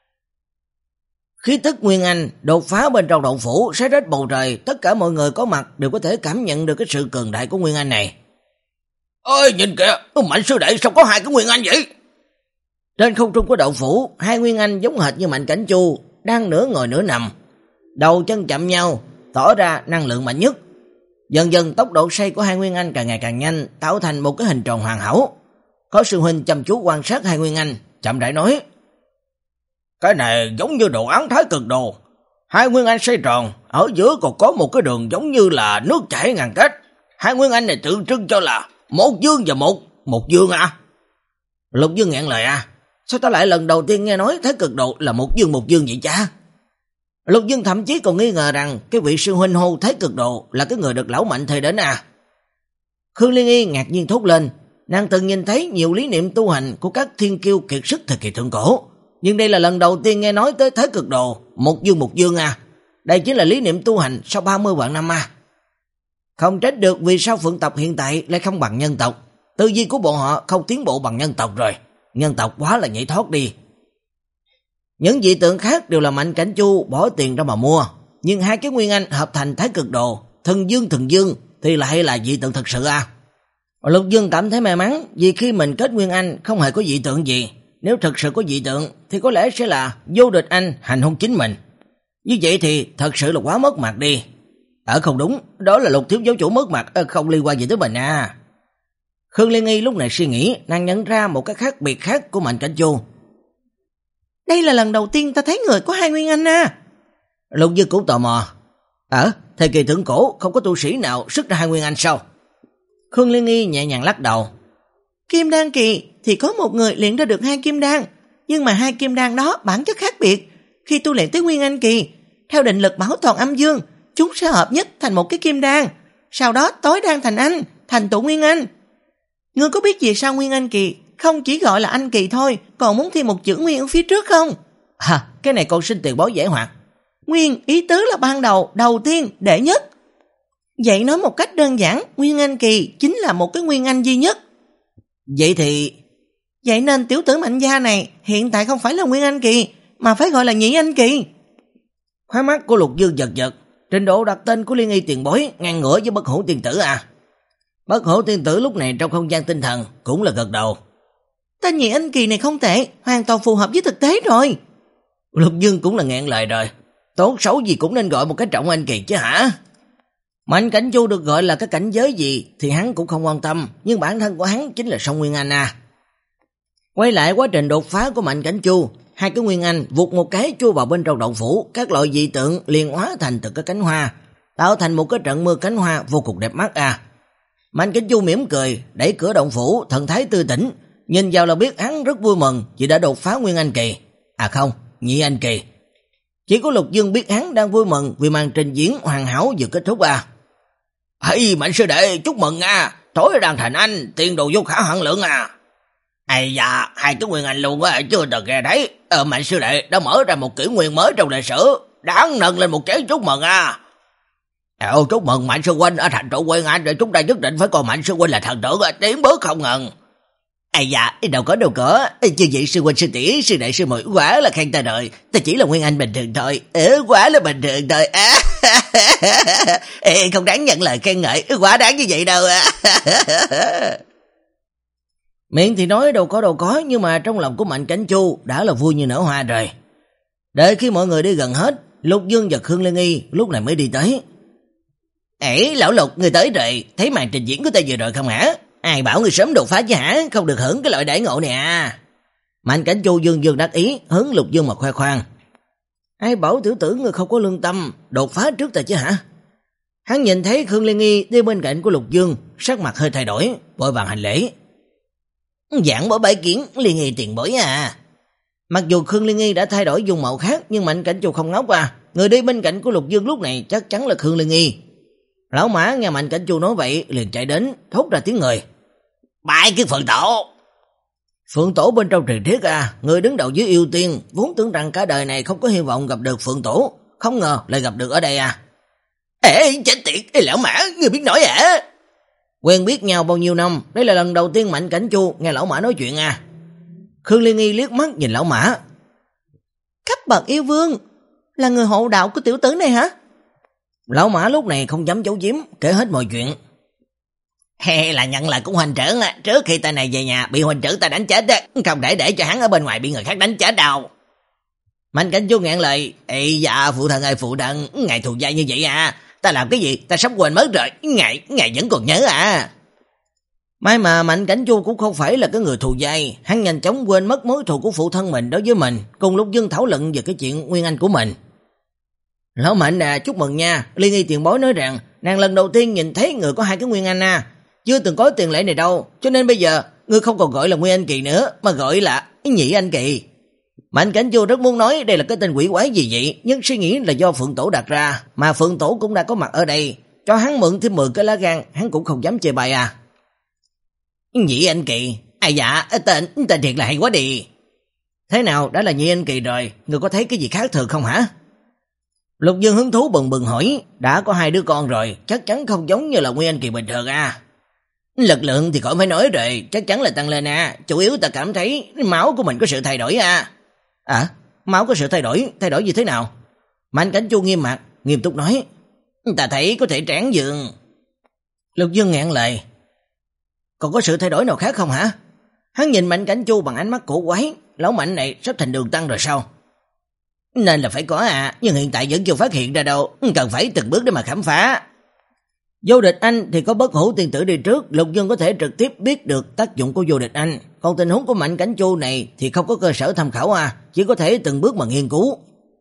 Speaker 1: Khí tức Nguyên Anh đột phá bên trong động phủ xé rách bầu trời, tất cả mọi người có mặt đều có thể cảm nhận được cái sự cường đại của Nguyên Anh này. Ôi nhìn kìa, Mạnh sư đệ sao có hai cái Nguyên Anh vậy? Trên không trung của động phủ, hai Nguyên Anh giống hệt như Mạnh Cảnh Chu, đang nửa ngồi nửa nằm, đầu chân chạm nhau, tỏ ra năng lượng mạnh nhất. Dần dần tốc độ xoay của hai Nguyên Anh càng ngày càng nhanh, tạo thành một cái hình tròn hoàn hảo. Có sư huynh chăm chú quan sát hai Nguyên Anh, chậm rãi nói: cái này giống như đồ án Thái Cực Đồ. Hai Nguyên Anh xoay tròn, ở giữa còn có một cái đường giống như là nước chảy ngàn cách. Hai Nguyên Anh này tượng trưng cho là một dương và một, một dương à? Lục Dương nghẹn lời à, sao ta lại lần đầu tiên nghe nói Thái Cực Đồ là một dương một dương vậy cha? Lục Dương thậm chí còn nghi ngờ rằng cái vị sư huynh hô Thái Cực Đồ là cái người được lão Mạnh thuê đến à. Khương Liên Y ngạc nhiên thốt lên, nàng từng nhìn thấy nhiều lý niệm tu hành của các thiên kiêu kiệt sức thời kỳ thượng cổ, nhưng đây là lần đầu tiên nghe nói tới Thái Cực Đồ, một dương một dương à. Đây chính là lý niệm tu hành sau ba mươi vạn năm à. Không trách được vì sao phượng tộc hiện tại lại không bằng nhân tộc. Tư duy của bọn họ không tiến bộ bằng nhân tộc rồi. Nhân tộc quá là nhảy thoát đi. Những dị tượng khác đều là Mạnh Cảnh Chu bỏ tiền ra mà mua. Nhưng hai cái nguyên anh hợp thành thái cực đồ, thần dương thần dương thì lại là dị tượng thật sự à. Lục Dương cảm thấy may mắn vì khi mình kết nguyên anh không hề có dị tượng gì. Nếu thật sự có dị tượng thì có lẽ sẽ là vô địch anh hành hung chính mình. Như vậy thì thật sự là quá mất mặt đi. Ở không đúng, đó là Lục thiếu giáo chủ mất mặt, không liên quan gì tới mình à. Khương Liên Nghi lúc này suy nghĩ, nàng nhận ra một cái khác biệt khác của Mạnh Cảnh Chu.
Speaker 2: Đây là lần đầu tiên ta thấy người có hai nguyên anh à.
Speaker 1: Lục Dương cũng tò mò. Ở thời kỳ thượng cổ không có tu sĩ nào xuất ra hai nguyên anh sao? Khương Liên Nghi nhẹ nhàng lắc đầu.
Speaker 2: Kim đan kỳ thì có một người luyện ra được hai kim đan, nhưng mà hai kim đan đó bản chất khác biệt. Khi tu luyện tới nguyên anh kỳ, theo định lực bảo toàn âm dương, chúng sẽ hợp nhất thành một cái kim đan, sau đó tối đan thành anh, thành tụ nguyên anh. Ngươi có biết vì sao nguyên anh kỳ không chỉ gọi là anh kỳ thôi, còn muốn thêm một chữ nguyên ở phía trước không?
Speaker 1: À, cái này con xin tiền bối giải hoạt.
Speaker 2: Nguyên ý tứ là ban đầu, đầu tiên, đệ nhất. Vậy nói một cách đơn giản, nguyên anh kỳ chính là một cái nguyên anh duy nhất.
Speaker 1: Vậy thì...
Speaker 2: Vậy nên tiểu tử Mạnh gia này hiện tại không phải là nguyên anh kỳ, mà phải gọi là nhị anh kỳ.
Speaker 1: Khóe mắt của Lục Dương giật giật, trình độ đặt tên của Liên Y tiền bối ngang ngửa với Bất Hủ tiên tử à. Bất Hủ tiên tử lúc này trong không gian tinh thần cũng là gật đầu.
Speaker 2: Tên nhị anh kỳ này không tệ, hoàn toàn phù hợp với thực tế rồi.
Speaker 1: Lục Dương cũng là nghẹn lời rồi. Tốt xấu gì cũng nên gọi một cái trọng anh kỳ chứ hả? Mạnh Cảnh Chu được gọi là cái cảnh giới gì thì hắn cũng không quan tâm, nhưng bản thân của hắn chính là Song Nguyên Anh à. Quay lại quá trình đột phá của Mạnh Cảnh Chu, hai cái Nguyên Anh vụt một cái chui vào bên trong động phủ, các loại dị tượng liền hóa thành từ cái cánh hoa, tạo thành một cái trận mưa cánh hoa vô cùng đẹp mắt à. Mạnh Cảnh Chu mỉm cười, đẩy cửa động phủ, thần thái tươi tỉnh, nhìn vào là biết hắn rất vui mừng vì đã đột phá Nguyên Anh kỳ. À không, nhị anh kỳ. Chỉ có Lục Dương biết hắn đang vui mừng vì màn trình diễn hoàn hảo vừa kết thúc à. Hey, Mạnh sư đệ, chúc mừng à, tối đang thành anh, tiền đồ vô khả hạn lượng à. Ây da, hai cái nguyên anh luôn á, chưa từng nghe thấy. Ờ, Mạnh sư đệ đã mở ra một kỷ nguyên mới trong lịch sử, đáng nâng lên một chén chúc mừng à. Ờ, chúc mừng Mạnh sư huynh ở thành trụ nguyên anh, rồi chúng ta nhất định phải coi Mạnh sư huynh là thần tượng, tiến bước không ngừng. Ây da, đâu có đâu có, chứ vậy sư huynh sư tỷ, sư đệ sư muội quá là khen ta đợi, ta chỉ là nguyên anh bình thường thôi, ừ, quá là bình thường thôi. À, ê, không đáng nhận lời khen ngợi, quá đáng như vậy đâu. Miệng thì nói đâu có đâu có, nhưng mà trong lòng của Mạnh Cảnh Chu đã là vui như nở hoa rồi. Đợi khi mọi người đi gần hết, Lục Dương và Khương Liên Y lúc này mới đi tới. Ê, lão Lục, người tới rồi, thấy màn trình diễn của ta vừa rồi không hả? Ai bảo người sớm đột phá chứ hả, không được hưởng cái loại đãi ngộ này à. Mạnh Cảnh Chu dương dương đắc ý, hướng Lục Dương mà khoe khoang. Ai bảo tiểu tử người không có lương tâm, đột phá trước ta chứ hả? Hắn nhìn thấy Khương Liên Y đi bên cạnh của Lục Dương, sắc mặt hơi thay đổi, vội vàng hành lễ. Giảng bỏ bãi kiến, Liên Y tiền bối à. Mặc dù Khương Liên Y đã thay đổi dung mạo khác, nhưng Mạnh Cảnh Chu không ngốc à. Người đi bên cạnh của Lục Dương lúc này chắc chắn là Khương Liên Y. Lão Mã nghe Mạnh Cảnh Chu nói vậy, liền chạy đến, thốt ra tiếng người. Bại cái Phượng Tổ. Phượng Tổ bên trong truyền thuyết à, người đứng đầu dưới yêu tiên, vốn tưởng rằng cả đời này không có hy vọng gặp được Phượng Tổ, không ngờ lại gặp được ở đây à. Ê, chết tiệt, ê, lão Mã, người biết nói hả? Quen biết nhau bao nhiêu năm, đây là lần đầu tiên Mạnh Cảnh Chu nghe lão Mã nói chuyện à. Khương Liên Y liếc mắt nhìn lão Mã.
Speaker 2: Cấp bậc yêu vương, là người hộ đạo của tiểu tử này hả?
Speaker 1: Lão Mã lúc này không dám giấu giếm, kể hết mọi chuyện. Hay là nhận lời của huynh trưởng, trước khi ta này về nhà bị huynh trưởng ta đánh chết, không để để cho hắn ở bên ngoài bị người khác đánh chết đâu. Mạnh Cảnh Chu ngẹn lời, ê dạ phụ thân ơi phụ thân, ngài thù dai như vậy à, ta làm cái gì ta sắp quên mất rồi, ngài, ngài vẫn còn nhớ à. May mà Mạnh Cảnh Chu cũng không phải là cái người thù dai, hắn nhanh chóng quên mất mối thù của phụ thân mình đối với mình, cùng Lục Dương thảo luận về cái chuyện nguyên anh của mình. Lão Mạnh à, chúc mừng nha, Liên Y tiền bối nói rằng nàng lần đầu tiên nhìn thấy người có hai cái nguyên anh à, chưa từng có tiền lệ này đâu, cho nên bây giờ ngươi không còn gọi là nguyên anh kỳ nữa, mà gọi là nhị anh kỳ. Mạnh Cảnh Chu rất muốn nói đây là cái tên quỷ quái gì vậy, nhưng suy nghĩ là do Phượng Tổ đặt ra, mà Phượng Tổ cũng đã có mặt ở đây, cho hắn mượn thêm mười cái lá gan, hắn cũng không dám chê bai à. Nhị anh kỳ, ai dạ, tên, tên thiệt là hay quá đi. Thế nào, đã là nhị anh kỳ rồi, ngươi có thấy cái gì khác thường không hả? Lục Dương hứng thú bừng bừng hỏi, đã có hai đứa con rồi, chắc chắn không giống như là Nguyên Anh kỳ bình thường à. Lực lượng thì khỏi phải nói rồi, chắc chắn là tăng lên à, chủ yếu ta cảm thấy máu của mình có sự thay đổi à. À, máu có sự thay đổi, thay đổi như thế nào? Mạnh Cảnh Chu nghiêm mặt, nghiêm túc nói, ta thấy có thể tráng dường. Lục Dương ngẹn lời, còn có sự thay đổi nào khác không hả? Hắn nhìn Mạnh Cảnh Chu bằng ánh mắt cổ quái, lão Mạnh này sắp thành đường tăng rồi sao? Nên là phải có à, nhưng hiện tại vẫn chưa phát hiện ra đâu, cần phải từng bước để mà khám phá. Vô Địch Anh thì có Bất Hủ Tiên Tử đi trước, Lục Dương có thể trực tiếp biết được tác dụng của Vô Địch Anh, còn tình huống của Mạnh Cảnh Chu này thì không có cơ sở tham khảo à, chỉ có thể từng bước mà nghiên cứu.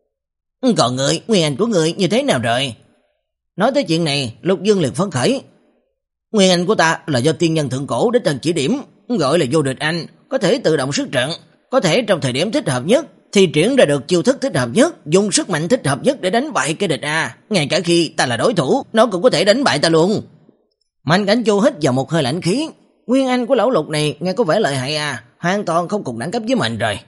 Speaker 1: Còn người, nguyên anh của người như thế nào rồi? Nói tới chuyện này, Lục Dương liền phấn khởi. Nguyên anh của ta là do tiên nhân thượng cổ đích thân chỉ điểm, gọi là Vô Địch Anh, có thể tự động sức trận, có thể trong thời điểm thích hợp nhất thì triển ra được chiêu thức thích hợp nhất, dùng sức mạnh thích hợp nhất để đánh bại cái địch a. Ngay cả khi ta là đối thủ, nó cũng có thể đánh bại ta luôn. Mạnh Cảnh Chu hít vào một hơi lạnh khí. Nguyên anh của lão Lục này nghe có vẻ lợi hại à, hoàn toàn không cùng đẳng cấp với mình rồi.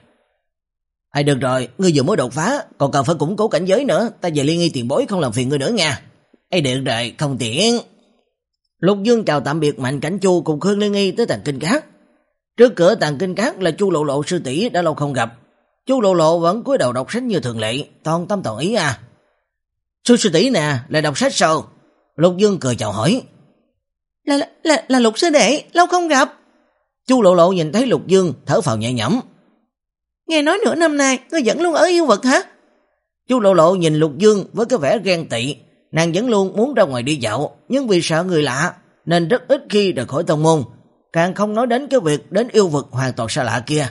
Speaker 1: Ai được rồi, ngươi vừa mới đột phá, còn cần phải củng cố cảnh giới nữa, ta về Liên Nghi tiền bối không làm phiền ngươi nữa nha. Ai được rồi, không tiện. Lục Dương chào tạm biệt Mạnh Cảnh Chu cùng Khương Liên Nghi tới Tàng Kinh Các. Trước cửa Tàng Kinh Các là Chu Lộ Lộ sư tỷ đã lâu không gặp. Chu Lộ Lộ vẫn cúi đầu đọc sách như thường lệ, toàn tâm toàn ý à. Sư sư tỷ nè, lại đọc sách sao? Lục Dương cười chào hỏi.
Speaker 2: Là, là, là, là Lục sư đệ, lâu không gặp.
Speaker 1: Chu Lộ Lộ nhìn thấy Lục Dương, thở phào nhẹ nhõm.
Speaker 2: Nghe nói nửa năm nay, ngươi vẫn luôn ở yêu vực hả?
Speaker 1: Chu Lộ Lộ nhìn Lục Dương với cái vẻ ghen tị, nàng vẫn luôn muốn ra ngoài đi dạo, nhưng vì sợ người lạ, nên rất ít khi rời khỏi tông môn, càng không nói đến cái việc đến yêu vực hoàn toàn xa lạ kia.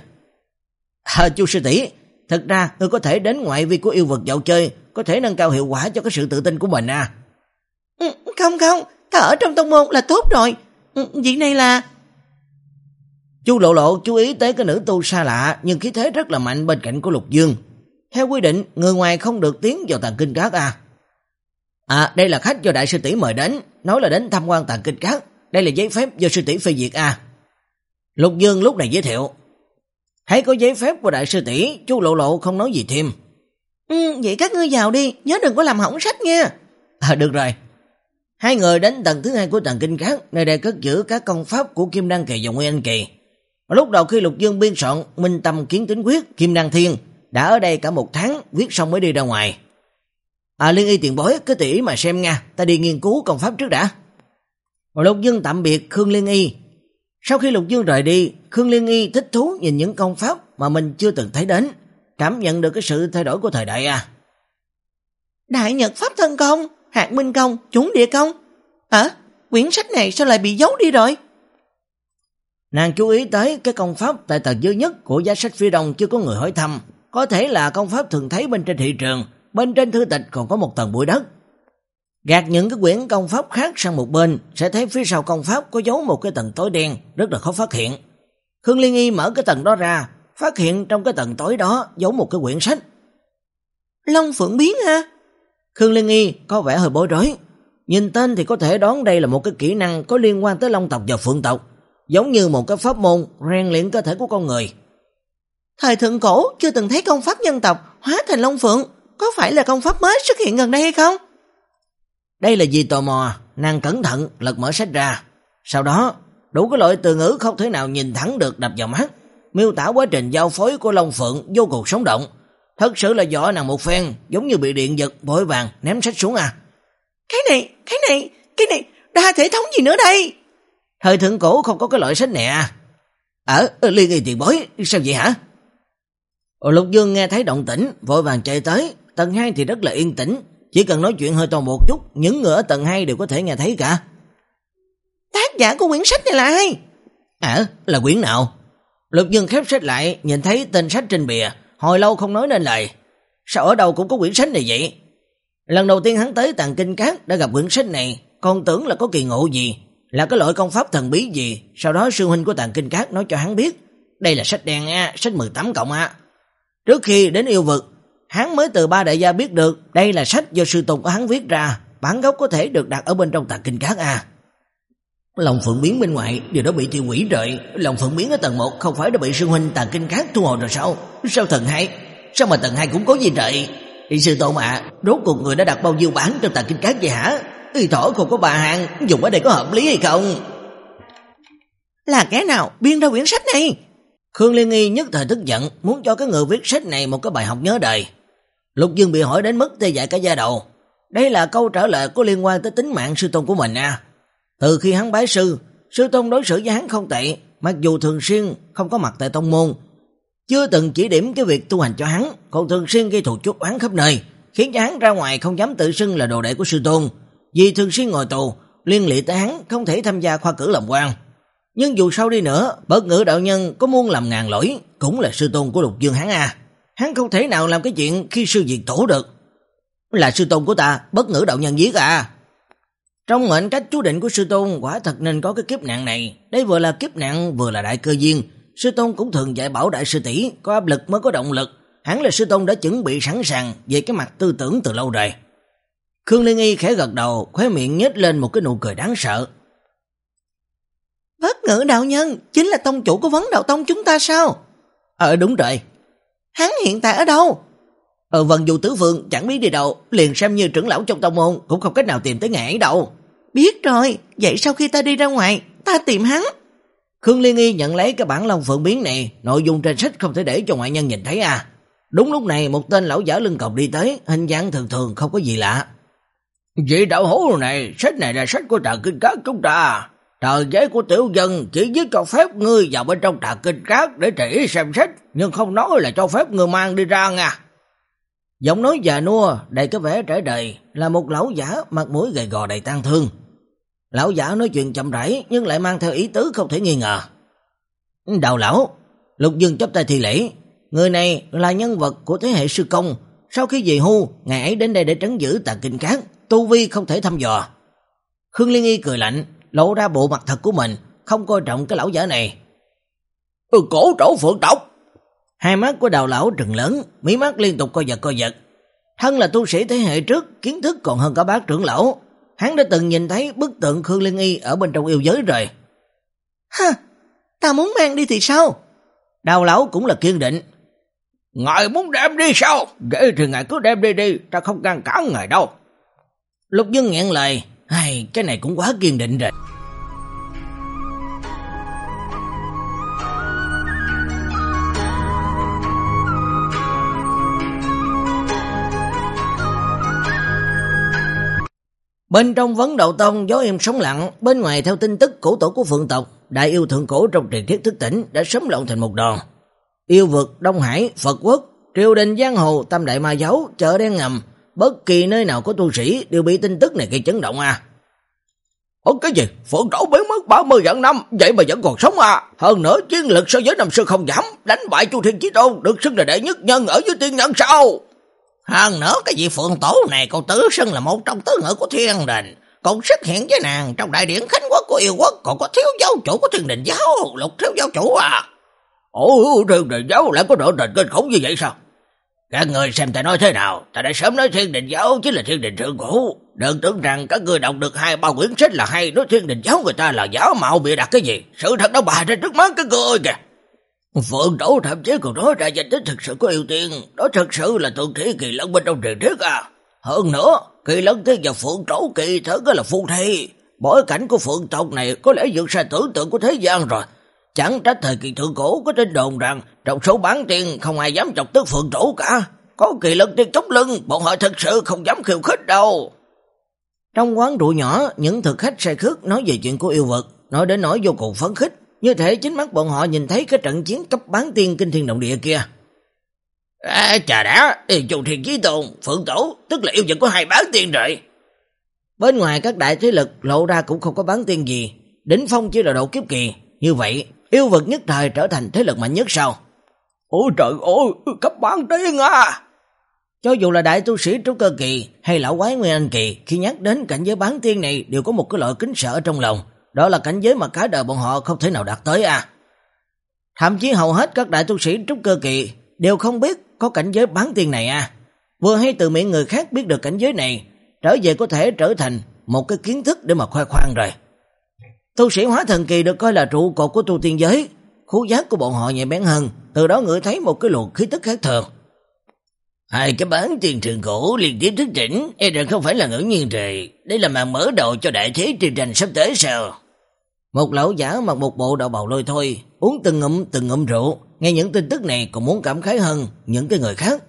Speaker 1: À, Chu sư tỷ, thật ra ngươi có thể đến ngoại vi của yêu vực dạo chơi, có thể nâng cao hiệu quả cho cái sự tự tin của mình à.
Speaker 2: Ừ, không không, ta ở trong tông môn là tốt rồi. Ừ, việc này là...
Speaker 1: Chu Lộ Lộ chú ý tới cái nữ tu xa lạ nhưng khí thế rất là mạnh bên cạnh của Lục Dương. Theo quy định, người ngoài không được tiến vào Tàng Kinh Các à. À, đây là khách do đại sư tỷ mời đến, nói là đến tham quan Tàng Kinh Các, đây là giấy phép do sư tỷ phê duyệt à. Lục Dương lúc này giới thiệu. Thấy có giấy phép của đại sư tỷ, Chu Lộ Lộ không nói gì thêm.
Speaker 2: Ừ, vậy các ngươi vào đi, nhớ đừng có làm hỏng sách nha.
Speaker 1: À, được rồi. Hai người đến tầng thứ hai của Tàng Kinh Các, nơi đây cất giữ các công pháp của Kim Đan Kỳ và Nguyên Anh Kỳ. Lúc đầu khi Lục Dương biên soạn Minh Tâm Kiến Tính Quyết, Kim Đan Thiên, đã ở đây cả một tháng, viết xong mới đi ra ngoài. À, Liên Y tiền bối, cứ tỉ mà xem nha, ta đi nghiên cứu công pháp trước đã. Lục Dương tạm biệt Khương Liên Y. Sau khi Lục Dương rời đi, Khương Liên Y thích thú nhìn những công pháp mà mình chưa từng thấy đến, cảm nhận được cái sự thay đổi của thời đại à.
Speaker 2: Đại Nhật Pháp Thân Công, Hạt Minh Công, Chủng Địa Công. Hả? Quyển sách này sao lại bị giấu đi rồi?
Speaker 1: Nàng chú ý tới cái công pháp tại tầng dưới nhất của giá sách phía đông chưa có người hỏi thăm, có thể là công pháp thường thấy bên trên thị trường, bên trên thư tịch còn có một tầng bụi đất. Gạt những cái quyển công pháp khác sang một bên, sẽ thấy phía sau công pháp có dấu một cái tầng tối đen, rất là khó phát hiện. Khương Liên Y mở cái tầng đó ra, phát hiện trong cái tầng tối đó giấu một cái quyển sách.
Speaker 2: Long Phượng Biến ha?
Speaker 1: Khương Liên Y có vẻ hơi bối rối, nhìn tên thì có thể đoán đây là một cái kỹ năng có liên quan tới Long tộc và Phượng tộc, giống như một cái pháp môn rèn luyện cơ thể của con người.
Speaker 2: Thời thượng cổ chưa từng thấy công pháp nhân tộc hóa thành Long Phượng, có phải là công pháp mới xuất hiện gần đây hay không?
Speaker 1: Đây là gì tò mò, nàng cẩn thận lật mở sách ra. Sau đó, đủ cái loại từ ngữ không thể nào nhìn thẳng được đập vào mắt, miêu tả quá trình giao phối của Long Phượng vô cùng sống động. Thật sự là dọa nàng một phen, giống như bị điện giật, vội vàng ném sách xuống à.
Speaker 2: Cái này, cái này, cái này, đa thể thống gì nữa đây?
Speaker 1: Thời thượng cổ không có cái loại sách này à? Ở, ở Liên Y tiền bối, sao vậy hả? Lục Dương nghe thấy động tĩnh, vội vàng chạy tới. Tầng hai thì rất là yên tĩnh, chỉ cần nói chuyện hơi to một chút, những người ở tầng hai đều có thể nghe thấy cả.
Speaker 2: Tác giả của quyển sách này là ai?
Speaker 1: À, là quyển nào? Lục Dương khép sách lại, nhìn thấy tên sách trên bìa, hồi lâu không nói nên lời. Sao ở đâu cũng có quyển sách này vậy? Lần đầu tiên hắn tới Tàng Kinh Các đã gặp quyển sách này, còn tưởng là có kỳ ngộ gì, là cái loại công pháp thần bí gì. Sau đó sư huynh của Tàng Kinh Các nói cho hắn biết, đây là sách đen á, sách mười tám cộng á. Trước khi đến yêu vực, hắn mới từ ba đại gia biết được đây là sách do sư tôn của hắn viết ra, bản gốc có thể được đặt ở bên trong Tàng Kinh Các à. Lòng Phượng Biến bên ngoài điều đó bị tiêu hủy rồi, Lòng Phượng Biến ở tầng một không phải đã bị sư huynh Tàng Kinh Các thu hồi rồi sao? Sao tầng hai? Sao mà tầng hai cũng có gì vậy? Ý sư tôn à, rốt cuộc người đã đặt bao nhiêu bản trong Tà Kinh Các vậy hả? Y thỏ không có ba hàng, dùng ở đây có hợp lý hay không?
Speaker 2: Là kẻ nào biên ra quyển sách này?
Speaker 1: Khương Liên Nghi nhất thời tức giận, muốn cho cái người viết sách này một cái bài học nhớ đời. Lục Dương bị hỏi đến mức tê dại cả da đầu. Đây là câu trả lời có liên quan tới tính mạng sư tôn của mình à. Từ khi hắn bái sư, sư tôn đối xử với hắn không tệ, mặc dù thường xuyên không có mặt tại tông môn, chưa từng chỉ điểm cái việc tu hành cho hắn, còn thường xuyên gây thù chuốc oán khắp nơi, khiến cho hắn ra ngoài không dám tự xưng là đồ đệ của sư tôn, vì thường xuyên ngồi tù, liên lụy tới hắn không thể tham gia khoa cử làm quan. Nhưng dù sao đi nữa, Bất Ngữ đạo nhân có muôn làm ngàn lỗi, cũng là sư tôn của Lục Dương hắn à. Hắn không thể nào làm cái chuyện khi sư diệt tổ được. Là sư tôn của ta, Bất Ngữ đạo nhân giết à. Trong mệnh cách chú định của sư tôn, quả thật nên có cái kiếp nạn này. Đây vừa là kiếp nạn, vừa là đại cơ duyên. Sư tôn cũng thường dạy bảo đại sư tỷ, có áp lực mới có động lực. Hẳn là sư tôn đã chuẩn bị sẵn sàng về cái mặt tư tưởng từ lâu rồi. Khương Liên Nghi khẽ gật đầu, khóe miệng nhếch lên một cái nụ cười đáng sợ.
Speaker 2: Bất Ngữ đạo nhân chính là tông chủ của Vấn Đạo Tông chúng ta sao?
Speaker 1: Ờ đúng rồi.
Speaker 2: Hắn hiện tại ở đâu?
Speaker 1: Ờ Vân Du Tứ Phương chẳng biết đi đâu, liền xem như trưởng lão trong tông môn cũng không cách nào tìm tới ngài ấy đâu.
Speaker 2: Biết rồi, vậy sau khi ta đi ra ngoài, ta tìm hắn.
Speaker 1: Khương Liên Nghi nhận lấy cái bản Long Phượng Biến này, nội dung trên sách không thể để cho ngoại nhân nhìn thấy à. Đúng lúc này một tên lão giả lưng còng đi tới, hình dạng thường thường không có gì lạ. Vị đạo hữu này, sách này là sách của Tà Kinh Các chúng ta. Tờ giấy của tiểu dân chỉ viết cho phép ngươi vào bên trong Tà Kinh Các để chỉ xem sách, nhưng không nói là cho phép ngươi mang đi ra nha. Giọng nói già nua, đầy cái vẻ trẻ đời, là một lão giả mặt mũi gầy gò đầy tang thương. Lão giả nói chuyện chậm rãi nhưng lại mang theo ý tứ không thể nghi ngờ. Đạo lão, Lục Dương chắp tay thi lễ, người này là nhân vật của thế hệ sư công, sau khi về hưu, ngài ấy đến đây để trấn giữ Tà Kinh Các, tu vi không thể thăm dò. Khương Liên Nghi cười lạnh, lộ ra bộ mặt thật của mình, không coi trọng cái lão giả này. Ừ, cổ trổ phượng tộc. Hai mắt của Đào lão trừng lớn, mí mắt liên tục co giật co giật. Thân là tu sĩ thế hệ trước, kiến thức còn hơn cả bác trưởng lão. Hắn đã từng nhìn thấy bức tượng Khương Liên Nghi ở bên trong yêu giới rồi.
Speaker 2: Ha, ta muốn mang đi thì sao?
Speaker 1: Đào lão cũng là kiên định. Ngài muốn đem đi sao? Vậy thì ngài cứ đem đi đi, ta không ngăn cản ngài đâu. Lục Dương nghẹn lời, hay cái này cũng quá kiên định rồi. Bên trong Vấn Đạo Tông gió êm sóng lặng, bên ngoài theo tin tức cổ tổ của Phượng tộc, đại yêu thượng cổ trong truyền thuyết thức tỉnh đã sớm lộn thành một đoàn. Yêu vực, Đông Hải, Phật quốc, triều đình giang hồ, tam đại ma giáo, chợ đen ngầm, bất kỳ nơi nào có tu sĩ đều bị tin tức này gây chấn động à. Ủa cái gì? Phượng tổ biến mất ba mươi vạn năm, vậy mà vẫn còn sống à? Hơn nữa chiến lực so với năm xưa không giảm, đánh bại Chu Thiên Chí Tôn, được xưng là đệ nhất nhân ở dưới tiên nhân sao? Hơn nữa cái vị Phượng tổ này còn tự xưng là một trong tứ ngự của Thiên Đình, còn xuất hiện với nàng trong đại điển khánh quốc của yêu quốc, còn có thiếu giáo chủ của Thiên Đình giáo, Lục thiếu giáo chủ à. Ủa Thiên Đình giáo lại có độ trình kinh khủng như vậy sao? Các người xem ta nói thế nào, ta đã sớm nói Thiên Đình giáo chính là Thiên Đình thượng cổ. Đừng tưởng rằng các người đọc được hai ba quyển sách là hay, nói Thiên Đình giáo người ta là giả mạo bịa đặt cái gì. Sự thật đã bày ra trước mắt các người kìa. Phượng tổ thậm chí còn nói ra danh tính thực sự của yêu tiên, đó thực sự là tượng thủy kỳ lân bên trong truyền thuyết à. Hơn nữa, kỳ lân tiên và Phượng tổ kỳ thật là phu thê. Bối cảnh của Phượng tộc này có lẽ vượt xa tưởng tượng của thế gian rồi. Chẳng trách thời kỳ thượng cổ có tin đồn rằng trong số bán tiên không ai dám chọc tức Phượng tổ cả. Có kỳ lân tiên chống lưng, bọn họ thật sự không dám khiêu khích đâu. Trong quán rượu nhỏ, những thực khách say khước nói về chuyện của yêu vật, nói đến nỗi vô cùng phấn khích. Như thể chính mắt bọn họ nhìn thấy cái trận chiến cấp bán tiên kinh thiên động địa kia. À, chà đã, Chu Thiên Chí Tôn, Phượng tổ, tức là yêu vật có hai bán tiên rồi. Bên ngoài các đại thế lực lộ ra cũng không có bán tiên gì, đỉnh phong chỉ là độ kiếp kỳ. Như vậy, yêu vật nhất thời trở thành thế lực mạnh nhất sao? Ôi trời ơi, cấp bán tiên à! Cho dù là đại tu sĩ trúc cơ kỳ hay lão quái nguyên anh kỳ, khi nhắc đến cảnh giới bán tiên này đều có một cái loại kính sợ trong lòng. Đó là cảnh giới mà cả đời bọn họ không thể nào đạt tới à. Thậm chí hầu hết các đại tu sĩ trúc cơ kỳ đều không biết có cảnh giới bán tiên này à. Vừa hay từ miệng người khác biết được cảnh giới này, trở về có thể trở thành một cái kiến thức để mà khoe khoang rồi. Tu sĩ hóa thần kỳ được coi là trụ cột của tu tiên giới, khứu giác của bọn họ nhạy bén hơn, từ đó ngửi thấy một cái luồng khí tức khác thường. Hai cái bán tiền trường cũ liên tiếp thức tỉnh, e rằng không phải là ngẫu nhiên rồi. Đây là màn mở đầu cho đại thế truyền tranh sắp tới sao? Một lão giả mặc một bộ đạo bào lôi thôi, uống từng ngụm từng ngụm rượu, nghe những tin tức này còn muốn cảm khái hơn những cái người khác.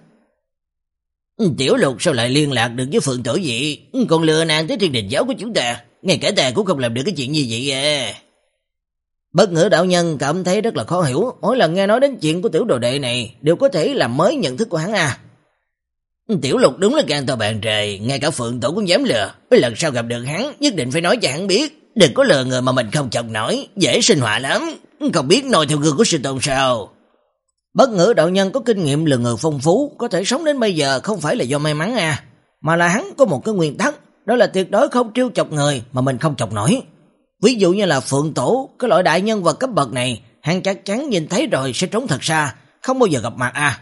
Speaker 1: Tiểu Lục sao lại liên lạc được với Phượng Tổ vậy? Còn lừa nàng tới thiên đình giáo của chúng ta, ngay cả ta cũng không làm được cái chuyện như vậy à. Bất Ngữ đạo nhân cảm thấy rất là khó hiểu, mỗi lần nghe nói đến chuyện của tiểu đồ đệ này đều có thể làm mới nhận thức của hắn à. Tiểu Lục đúng là gan to bàn trời, ngay cả Phượng Tổ cũng dám lừa. Lần sau gặp được hắn, nhất định phải nói cho hắn biết, đừng có lừa người mà mình không chọc nổi, dễ sinh họa lắm. Không biết noi theo gương của sư tôn sao? Bất Ngữ đạo nhân có kinh nghiệm lừa người phong phú, có thể sống đến bây giờ không phải là do may mắn à, mà là hắn có một cái nguyên tắc, đó là tuyệt đối không trêu chọc người mà mình không chọc nổi. Ví dụ như là Phượng Tổ, cái loại đại nhân vật cấp bậc này, hắn chắc chắn nhìn thấy rồi sẽ trốn thật xa, không bao giờ gặp mặt à.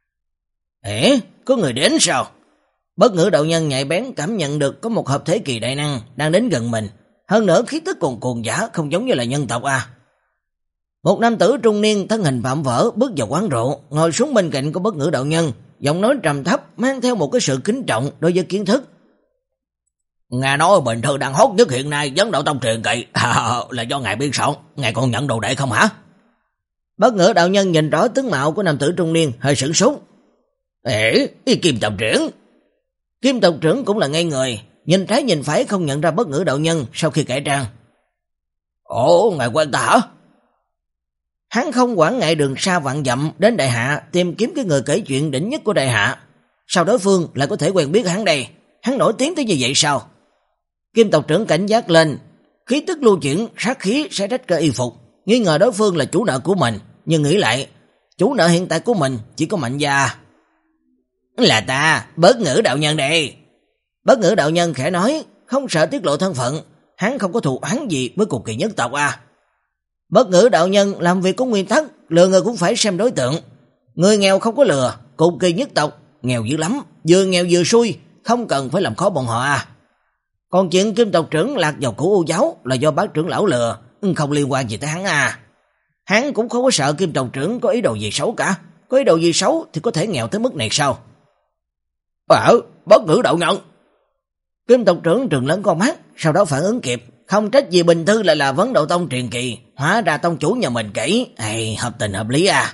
Speaker 1: Ê, có người đến sao? Bất Ngữ đạo nhân nhạy bén cảm nhận được có một hợp thể kỳ đại năng đang đến gần mình, hơn nữa khí tức còn cuồng dã, không giống như là nhân tộc à. Một nam tử trung niên thân hình vạm vỡ bước vào quán rượu, ngồi xuống bên cạnh của Bất Ngữ đạo nhân, giọng nói trầm thấp mang theo một cái sự kính trọng đối với kiến thức. Nghe nói bình thư đang hot nhất hiện nay vấn đạo tông truyền kỳ, à, là do ngài biên soạn, ngài còn nhận đồ đệ không hả? Bất Ngữ đạo nhân nhìn rõ tướng mạo của nam tử trung niên, hơi sửng sốt. Ê, Kim tộc trưởng. Kim tộc trưởng cũng là ngây người, nhìn trái nhìn phải không nhận ra Bất Ngữ đạo nhân sau khi cải trang. Ồ, ngài quen ta hả? Hắn không quản ngại đường xa vạn dặm đến đại hạ tìm kiếm cái người kể chuyện đỉnh nhất của đại hạ. Sao đối phương lại có thể quen biết hắn đây? Hắn nổi tiếng tới như vậy sao? Kim tộc trưởng cảnh giác lên, khí tức lưu chuyển, sát khí sẽ rách cả y phục, nghi ngờ đối phương là chủ nợ của mình, nhưng nghĩ lại, chủ nợ hiện tại của mình chỉ có Mạnh gia. Là ta, Bất Ngữ đạo nhân đây. Bất Ngữ đạo nhân khẽ nói, không sợ tiết lộ thân phận, hắn không có thù oán gì với Cục Kỳ nhất tộc à. Bất Ngữ đạo nhân làm việc có nguyên tắc, lừa người cũng phải xem đối tượng. Người nghèo không có lừa, Cục Kỳ nhất tộc nghèo dữ lắm, vừa nghèo vừa xui, không cần phải làm khó bọn họ à. Còn chuyện Kim tộc trưởng lạc vào cửu U giáo là do bác trưởng lão lừa, không liên quan gì tới hắn à. Hắn cũng không có sợ Kim tộc trưởng có ý đồ gì xấu cả, có ý đồ gì xấu thì có thể nghèo tới mức này sao? Ờ, Bất Ngữ đạo nhân. Kim tộc trưởng trừng lớn con mắt, sau đó phản ứng kịp, không trách gì bình thư lại là vấn đạo tông truyền kỳ, hóa ra tông chủ nhà mình kỹ, ê, hợp tình hợp lý à.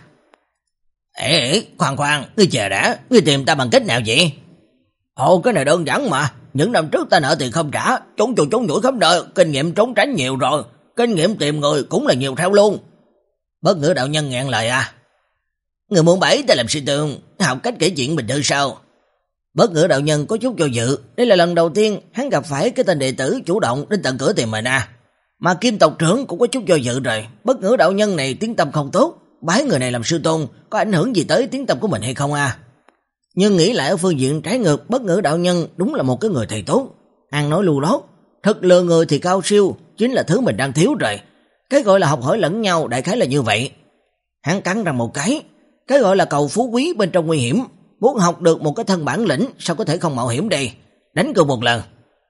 Speaker 1: Ê, khoan khoan, ngươi chờ đã, ngươi tìm ta bằng cách nào vậy? Ồ, cái này đơn giản mà, những năm trước ta nợ tiền không trả, trốn chùi trốn nhủi khắp nơi, kinh nghiệm trốn tránh nhiều rồi, kinh nghiệm tìm người cũng là nhiều theo luôn. Bất Ngữ đạo nhân ngẹn lời à. Người muốn bẫy ta làm sư tương, học cách kể chuyện bình thư sao? Bất Ngữ đạo nhân có chút do dự, đây là lần đầu tiên hắn gặp phải cái tên đệ tử chủ động đến tận cửa tìm mình à. Mà Kim tộc trưởng cũng có chút do dự rồi, Bất Ngữ đạo nhân này tiếng tâm không tốt, bái người này làm sư tôn có ảnh hưởng gì tới tiếng tâm của mình hay không à? Nhưng nghĩ lại ở phương diện trái ngược, Bất Ngữ đạo nhân đúng là một cái người thầy tốt, ăn nói lưu lót, thật lừa người thì cao siêu, chính là thứ mình đang thiếu rồi. Cái gọi là học hỏi lẫn nhau đại khái là như vậy. Hắn cắn ra một cái, cái gọi là cầu phú quý bên trong nguy hiểm, muốn học được một cái thân bản lĩnh sao có thể không mạo hiểm đây, đánh cược một lần.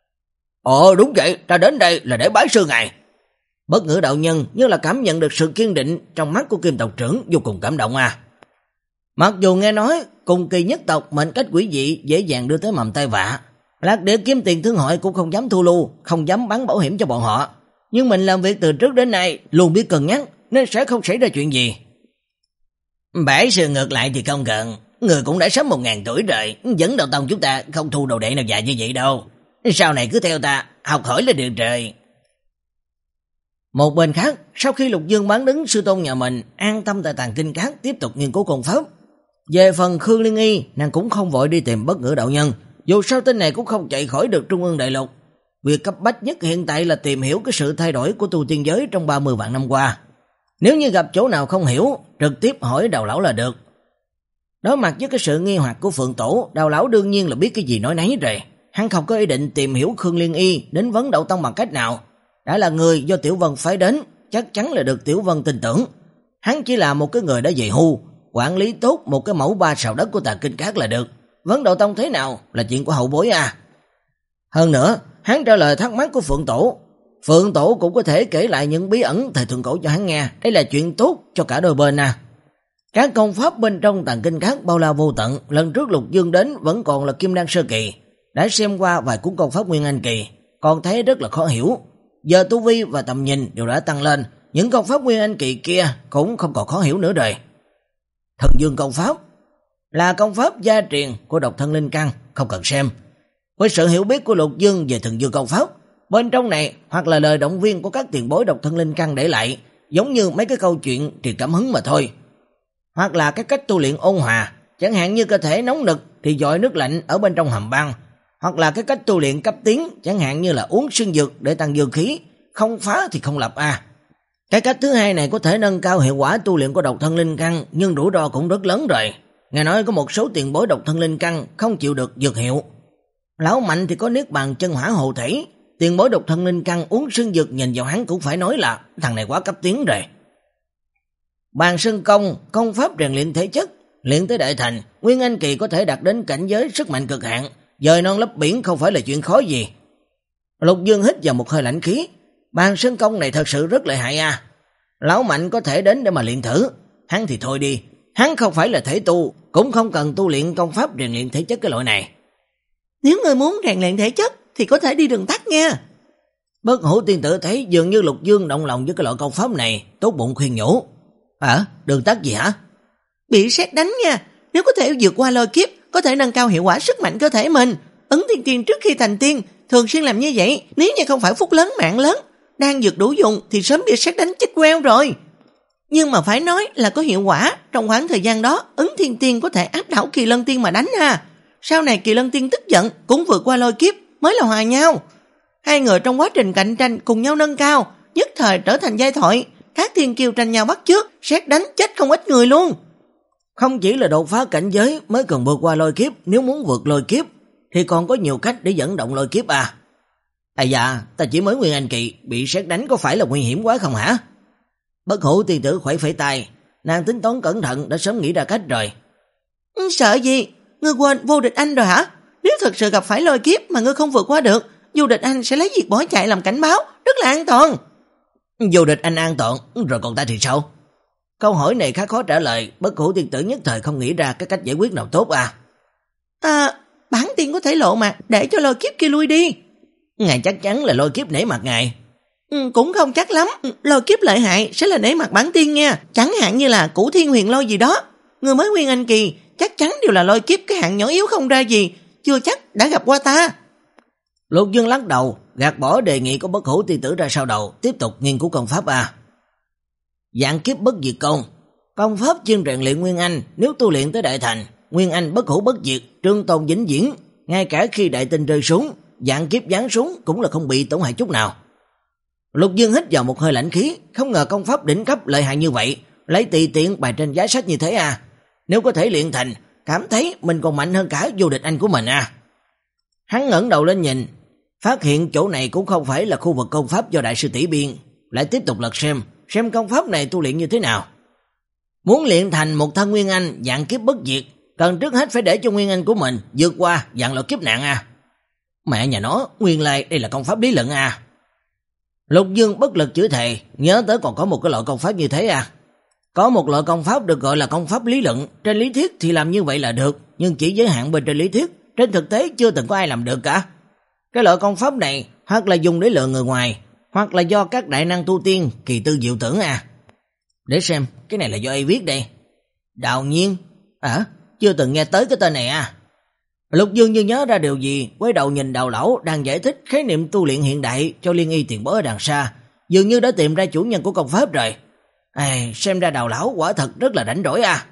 Speaker 1: Ồ đúng vậy, ta đến đây là để bái sư ngài. Bất Ngữ đạo nhân như là cảm nhận được sự kiên định trong mắt của Kim tộc trưởng, vô cùng cảm động à. Mặc dù nghe nói Cùng Kỳ nhất tộc mệnh cách quỷ dị dễ dàng đưa tới mầm tai vạ, Lạc Địa kiếm tiền thương hội cũng không dám thu lưu, không dám bán bảo hiểm cho bọn họ, nhưng mình làm việc từ trước đến nay luôn biết cân nhắc nên sẽ không xảy ra chuyện gì. Bãi sư ngược lại thì không cần, người cũng đã sớm một ngàn tuổi rồi, dẫn đầu tông chúng ta không thu đồ đệ nào già như vậy đâu. Sau này cứ theo ta, học hỏi là được rồi. Một bên khác, sau khi Lục Dương bán đứng sư tôn nhà mình, an tâm tại Tàng Kinh Các tiếp tục nghiên cứu công pháp. Về phần Khương Liên Y, nàng cũng không vội đi tìm Bất Ngữ đạo nhân, dù sao tên này cũng không chạy khỏi được Trung ương đại lục. Việc cấp bách nhất hiện tại là tìm hiểu cái sự thay đổi của tu tiên giới trong ba mươi vạn năm qua. Nếu như gặp chỗ nào không hiểu, trực tiếp hỏi Đào lão là được. Đối mặt với cái sự nghi hoặc của Phượng Tổ, Đào lão đương nhiên là biết cái gì nói nấy rồi. Hắn không có ý định tìm hiểu Khương Liên Y đến vấn đạo tông bằng cách nào. Đã là người do Tiểu Vân phái đến, chắc chắn là được Tiểu Vân tin tưởng. Hắn chỉ là một cái người đã về hưu, quản lý tốt một cái mẫu ba sào đất của Tàng Kinh Các là được. Vấn đạo tông thế nào là chuyện của hậu bối à. Hơn nữa, hắn trả lời thắc mắc của Phượng Tổ. Phượng Tổ cũng có thể kể lại những bí ẩn thời thượng cổ cho hắn nghe. Đây là chuyện tốt cho cả đôi bên à. Các công pháp bên trong tàng kinh khác bao la vô tận, lần trước Lục Dương đến vẫn còn là kim đan sơ kỳ, đã xem qua vài cuốn công pháp nguyên anh kỳ, còn thấy rất là khó hiểu. Giờ tu vi và tầm nhìn đều đã tăng lên, những công pháp nguyên anh kỳ kia cũng không còn khó hiểu nữa rồi. Thần Dương công pháp là công pháp gia truyền của độc thân linh căn, không cần xem. Với sự hiểu biết của Lục Dương về Thần Dương công pháp, bên trong này hoặc là lời động viên của các tiền bối độc thân linh căn để lại, giống như mấy cái câu chuyện truyền cảm hứng mà thôi. Hoặc là cái cách tu luyện ôn hòa, chẳng hạn như cơ thể nóng nực thì dội nước lạnh ở bên trong hầm băng, hoặc là cái cách tu luyện cấp tiến, chẳng hạn như là uống xương dược để tăng dương khí, không phá thì không lập a. À. Cái cách thứ hai này có thể nâng cao hiệu quả tu luyện của độc thân linh căn, nhưng rủi ro cũng rất lớn rồi. Nghe nói có một số tiền bối độc thân linh căn không chịu được dược hiệu. Lão Mạnh thì có niết bàn chân hỏa hộ thể, tiền bối độc thân linh căn uống xương dược nhìn vào hắn cũng phải nói là thằng này quá cấp tiến rồi. Bàn Sơn công, công pháp rèn luyện thể chất, luyện tới đại thành, nguyên anh kỳ có thể đạt đến cảnh giới sức mạnh cực hạn, dời non lấp biển không phải là chuyện khó gì. Lục Dương hít vào một hơi lãnh khí, Bàn Sơn công này thật sự rất lợi hại à. Lão Mạnh có thể đến để mà luyện thử, hắn thì thôi đi, hắn không phải là thể tu, cũng không cần tu luyện công pháp rèn luyện thể chất cái loại này.
Speaker 2: Nếu người muốn rèn luyện thể chất thì có thể đi đường tắt nha.
Speaker 1: Bất Hủ tiên tử thấy dường như Lục Dương động lòng với cái loại công pháp này, tốt bụng khuyên nhủ. À, đường tắt gì hả?
Speaker 2: Bị sét đánh nha, nếu có thể vượt qua lôi kiếp, có thể nâng cao hiệu quả sức mạnh cơ thể mình. Ấn Thiên Tiên trước khi thành tiên, thường xuyên làm như vậy, nếu như không phải phúc lớn mạng lớn, đang dược đủ dùng thì sớm bị sét đánh chết queo rồi. Nhưng mà phải nói là có hiệu quả, trong khoảng thời gian đó, Ấn Thiên Tiên có thể áp đảo Kỳ Lân Tiên mà đánh ha. Sau này Kỳ Lân Tiên tức giận cũng vượt qua lôi kiếp mới là hòa nhau. Hai người trong quá trình cạnh tranh cùng nhau nâng cao, nhất thời trở thành giai thoại. Các thiên kiêu tranh nhau bắt chước, sét đánh chết không ít người luôn.
Speaker 1: Không chỉ là đột phá cảnh giới mới cần vượt qua lôi kiếp, nếu muốn vượt lôi kiếp thì còn có nhiều cách để dẫn động lôi kiếp à. À dạ, ta chỉ mới nguyên anh kỳ, bị sét đánh có phải là nguy hiểm quá không hả? Bất Hủ tiên tử khuẩy phẩy tay, nàng tính toán cẩn thận đã sớm nghĩ ra cách rồi.
Speaker 2: Sợ gì? Ngươi quên vô địch anh rồi hả? Nếu thật sự gặp phải lôi kiếp mà ngươi không vượt qua được, vô địch anh sẽ lấy việc bỏ chạy làm cảnh báo, rất là an toàn.
Speaker 1: Vô địch anh an toàn, rồi còn ta thì sao? Câu hỏi này khá khó trả lời, Bất Hủ tiên tử nhất thời không nghĩ ra cái cách giải quyết nào tốt à.
Speaker 2: À, bản tiên có thể lộ mặt để cho lôi kiếp kia lui đi.
Speaker 1: Ngài chắc chắn là lôi kiếp nể mặt ngài.
Speaker 2: Ừ, cũng không chắc lắm, lôi kiếp lợi hại sẽ là nể mặt bản tiên nha. Chẳng hạn như là Cửu Thiên Huyền Lôi gì đó, người mới nguyên anh kỳ chắc chắn đều là lôi kiếp cái hạng nhỏ yếu không ra gì, chưa chắc đã gặp qua ta.
Speaker 1: Lục Dương lắc đầu, gạt bỏ đề nghị của Bất Hủ tiên tử ra sau đầu, tiếp tục nghiên cứu công pháp à. Dạng kiếp bất diệt công, công pháp chuyên rèn luyện nguyên anh, nếu tu luyện tới đại thành, nguyên anh bất hủ bất diệt, trường tồn vĩnh viễn, ngay cả khi đại tinh rơi xuống, dạng kiếp giáng xuống cũng là không bị tổn hại chút nào. Lục Dương hít vào một hơi lãnh khí, không ngờ công pháp đỉnh cấp lợi hại như vậy, lấy tùy tiện bày trên giá sách như thế à. Nếu có thể luyện thành, cảm thấy mình còn mạnh hơn cả vô địch anh của mình à. Hắn ngẩng đầu lên nhìn, phát hiện chỗ này cũng không phải là khu vực công pháp do đại sư tỷ biên, lại tiếp tục lật xem, xem công pháp này tu luyện như thế nào. Muốn luyện thành một thân nguyên anh dạng kiếp bất diệt, cần trước hết phải để cho nguyên anh của mình vượt qua dạng loại kiếp nạn à. Mẹ nhà nó, nguyên lai đây là công pháp lý luận à. Lục Dương bất lực chửi thề, nhớ tới còn có một cái loại công pháp như thế à. Có một loại công pháp được gọi là công pháp lý luận, trên lý thuyết thì làm như vậy là được, nhưng chỉ giới hạn bên trên lý thuyết, trên thực tế chưa từng có ai làm được cả. Cái loại công pháp này hoặc là dùng để lừa người ngoài, hoặc là do các đại năng tu tiên kỳ tư diệu tưởng à. Để xem, cái này là do ai viết đây? Đào Nhiên? À, chưa từng nghe tới cái tên này à. Lục Dương như nhớ ra điều gì, quay đầu nhìn Đào lão đang giải thích khái niệm tu luyện hiện đại cho Liên Y tiền bối ở đằng xa, dường như đã tìm ra chủ nhân của công pháp rồi. À, xem ra Đào lão quả thật rất là rảnh rỗi à.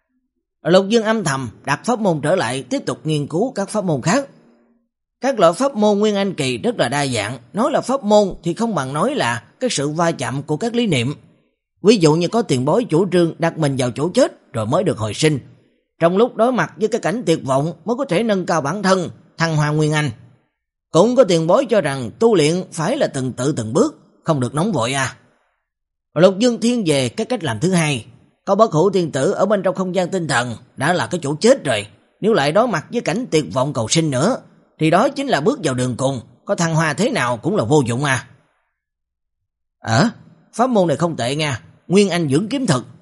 Speaker 1: Lục Dương âm thầm đặt pháp môn trở lại, tiếp tục nghiên cứu các pháp môn khác. Các loại pháp môn nguyên anh kỳ rất là đa dạng, nói là pháp môn thì không bằng nói là cái sự va chạm của các lý niệm. Ví dụ như có tiền bối chủ trương đặt mình vào chỗ chết rồi mới được hồi sinh, trong lúc đối mặt với cái cảnh tuyệt vọng mới có thể nâng cao bản thân, thăng hoa nguyên anh. Cũng có tiền bối cho rằng tu luyện phải là từng tự từng bước, không được nóng vội à. Lục Dương thiên về cái cách làm thứ hai, có Bất Hủ tiên tử ở bên trong không gian tinh thần đã là cái chỗ chết rồi, nếu lại đối mặt với cảnh tuyệt vọng cầu sinh nữa thì đó chính là bước vào đường cùng, có thăng hoa thế nào cũng là vô dụng à. Ờ, pháp môn này không tệ nha, nguyên anh dưỡng kiếm thực.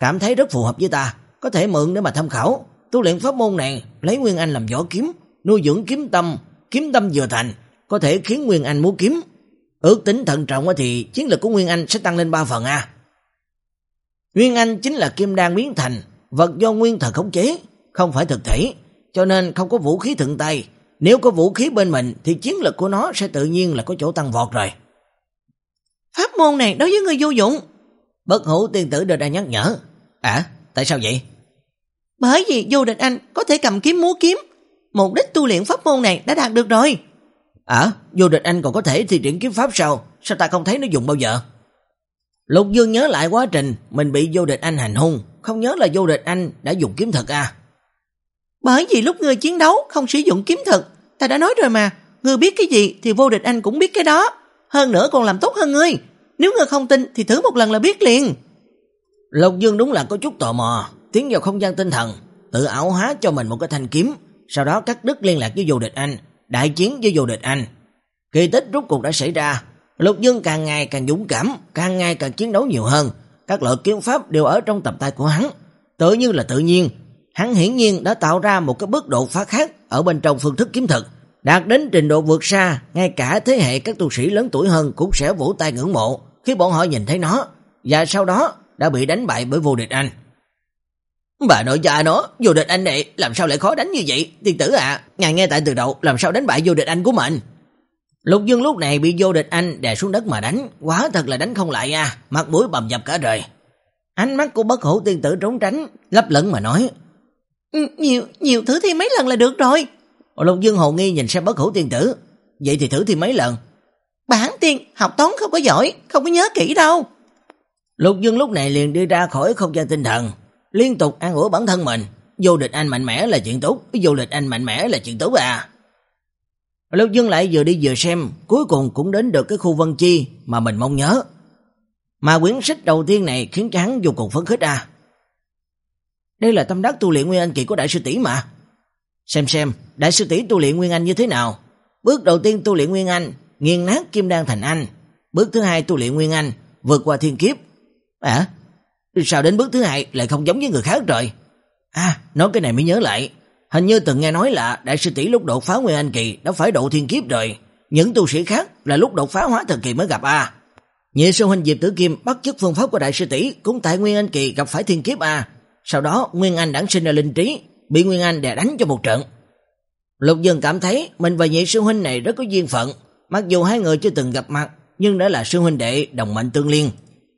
Speaker 1: cảm thấy rất phù hợp với ta, có thể mượn để mà tham khảo. Tu luyện pháp môn này lấy Nguyên Anh làm vỏ kiếm, nuôi dưỡng kiếm tâm, kiếm tâm vừa thành, có thể khiến Nguyên Anh múa kiếm. Ước tính thận trọng thì chiến lực của Nguyên Anh sẽ tăng lên ba phần a. Nguyên Anh chính là kim đan biến thành, vật do nguyên thần khống chế, không phải thực thể, cho nên không có vũ khí thượng tay. Nếu có vũ khí bên mình thì chiến lực của nó sẽ tự nhiên là có chỗ tăng vọt rồi.
Speaker 2: Pháp môn này đối với người vô dụng.
Speaker 1: Bất Hủ tiên tử đưa ra nhắc nhở. À, tại sao vậy?
Speaker 2: Bởi vì Vô Địch Anh có thể cầm kiếm múa kiếm, mục đích tu luyện pháp môn này đã đạt được rồi.
Speaker 1: À, Vô Địch Anh còn có thể thi triển kiếm pháp sao? Sao ta không thấy nó dùng bao giờ? Lục Dương nhớ lại quá trình mình bị Vô Địch Anh hành hung, không nhớ là Vô Địch Anh đã dùng kiếm thật à.
Speaker 2: Bởi vì lúc ngươi chiến đấu không sử dụng kiếm thực, ta đã nói rồi mà, ngươi biết cái gì thì Vô Địch Anh cũng biết cái đó, hơn nữa còn làm tốt hơn ngươi. Nếu ngươi không tin thì thử một lần là biết liền.
Speaker 1: Lục Dương đúng là có chút tò mò, tiến vào không gian tinh thần, tự ảo hóa cho mình một cái thanh kiếm, sau đó cắt đứt liên lạc với Vô Địch Anh, đại chiến với Vô Địch Anh. Kỳ tích rốt cuộc đã xảy ra, Lục Dương càng ngày càng dũng cảm, càng ngày càng chiến đấu nhiều hơn, các loại kiếm pháp đều ở trong tầm tay của hắn, tự như là tự nhiên. Hắn hiển nhiên đã tạo ra một cái bước đột phá khác ở bên trong phương thức kiếm thực, đạt đến trình độ vượt xa, ngay cả thế hệ các tu sĩ lớn tuổi hơn cũng sẽ vỗ tay ngưỡng mộ khi bọn họ nhìn thấy nó, và sau đó đã bị đánh bại bởi Vô Địch Anh. Bà nội cha nó, Vô Địch Anh này làm sao lại khó đánh như vậy? Tiên tử à, ngài nghe tại từ đầu, làm sao đánh bại Vô Địch Anh của mình? Lục Dương lúc này bị Vô Địch Anh đè xuống đất mà đánh, quá thật là đánh không lại à, mặt mũi bầm dập cả trời. Ánh mắt của Bất Hủ tiên tử trốn tránh, lấp lửng mà nói.
Speaker 2: Nhiều, nhiều thử thi mấy lần là được rồi.
Speaker 1: Lục Dương hồ nghi nhìn xem Bất Hủ tiên tử. Vậy thì thử thi mấy lần?
Speaker 2: Bản tiên học toán không có giỏi, không có nhớ kỹ đâu.
Speaker 1: Lục Dương lúc này liền đi ra khỏi không gian tinh thần, liên tục an ủi bản thân mình. Vô Địch Anh mạnh mẽ là chuyện tốt, Vô Địch Anh mạnh mẽ là chuyện tốt à. Lục Dương lại vừa đi vừa xem, cuối cùng cũng đến được cái khu Vân Chi mà mình mong nhớ. Mà quyển sách đầu tiên này khiến cho hắn vô cùng phấn khích à. Đây là tâm đắc tu luyện Nguyên Anh kỳ của đại sư tỷ mà. Xem xem, đại sư tỷ tu luyện Nguyên Anh như thế nào. Bước đầu tiên tu luyện Nguyên Anh, nghiền nát kim đan thành anh. Bước thứ hai tu luyện Nguyên Anh, vượt qua thiên kiếp. À, sao đến bước thứ hai lại không giống với người khác rồi? À, nói cái này mới nhớ lại. Hình như từng nghe nói là đại sư tỷ lúc đột phá Nguyên Anh kỳ đã phải độ thiên kiếp rồi. Những tu sĩ khác là lúc đột phá hóa thần kỳ mới gặp à. Nhị sư huynh Diệp Tử Kim bắt chước phương pháp của đại sư tỷ cũng tại Nguyên Anh kỳ gặp phải thiên kiếp à. Sau đó Nguyên Anh đản sinh ra linh trí, bị Nguyên Anh đè đánh cho một trận. Lục Dương cảm thấy mình và nhị sư huynh này rất có duyên phận, mặc dù hai người chưa từng gặp mặt nhưng đã là sư huynh đệ đồng mệnh tương liên.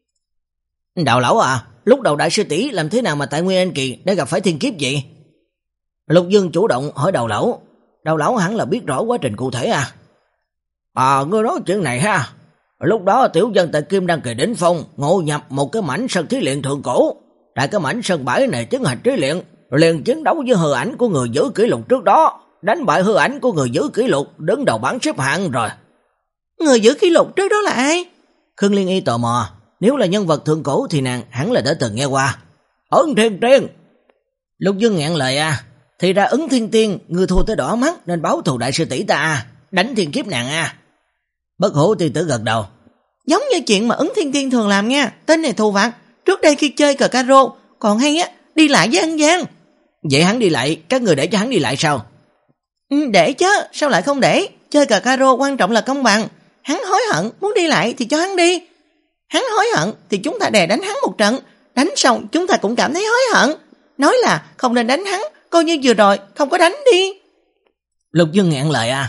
Speaker 1: Đạo lão à, lúc đầu đại sư tỷ làm thế nào mà tại Nguyên Anh kỳ đã gặp phải thiên kiếp vậy? Lục Dương chủ động hỏi Đạo lão. Đạo lão hẳn là biết rõ quá trình cụ thể à. À, ngươi nói chuyện này ha. Lúc đó tiểu dân tại Kim Đan kỳ đỉnh phong ngộ nhập một cái mảnh sân thí luyện thượng cổ. Tại cái mảnh sân bãi này tiến hành thí luyện, liền chiến đấu với hư ảnh của người giữ kỷ lục trước đó, đánh bại hư ảnh của người giữ kỷ lục, đứng đầu bảng xếp hạng rồi.
Speaker 2: Người giữ kỷ lục trước đó là ai?
Speaker 1: Khương Liên Y tò mò, nếu là nhân vật thượng cổ thì nàng hẳn là đã từng nghe qua. Ấn Thiên Tiên. Lục Dương ngẹn lời à, thì ra Ấn Thiên Tiên, người thua tới đỏ mắt nên báo thù đại sư tỷ ta à, đánh thiên kiếp nàng à. Bất Hủ tiên tử gật đầu.
Speaker 2: Giống như chuyện mà Ấn Thiên Tiên thường làm nha, tên này thù vặt. Trước đây khi chơi cờ caro, còn hay á, đi lại với Ân Giang.
Speaker 1: Vậy hắn đi lại, các người để cho hắn đi lại sao?
Speaker 2: Ừ, để chứ, sao lại không để? Chơi cờ caro quan trọng là công bằng. Hắn hối hận, muốn đi lại thì cho hắn đi. Hắn hối hận thì chúng ta đè đánh hắn một trận. Đánh xong chúng ta cũng cảm thấy hối hận. Nói là không nên đánh hắn, coi như vừa rồi không có đánh đi.
Speaker 1: Lục Dương ngẹn lời à.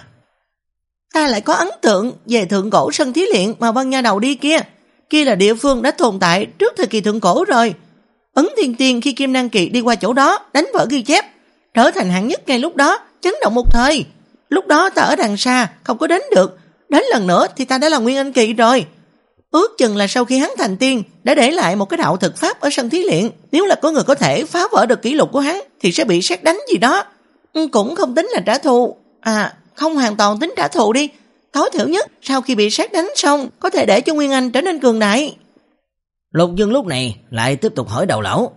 Speaker 2: Ta lại có ấn tượng về thượng cổ sân thí luyện mà Vân Nha đầu đi kia. Kia là địa phương đã tồn tại trước thời kỳ thượng cổ rồi. Ấn Thiên Tiên khi Kim Đan kỳ đi qua chỗ đó, đánh vỡ ghi chép, trở thành hạng nhất ngay lúc đó, chấn động một thời. Lúc đó ta ở đằng xa, không có đến được. Đến lần nữa thì ta đã là Nguyên Anh kỳ rồi. Ước chừng là sau khi hắn thành tiên, đã để lại một cái đạo thực pháp ở sân thí luyện. Nếu là có người có thể phá vỡ được kỷ lục của hắn, thì sẽ bị sét đánh gì đó. Cũng không tính là trả thù. À, không hoàn toàn tính trả thù đi. Tối thiểu nhất, sau khi bị sét đánh xong, có thể để cho Nguyên Anh trở nên cường đại.
Speaker 1: Lục Dương lúc này lại tiếp tục hỏi Đầu lão.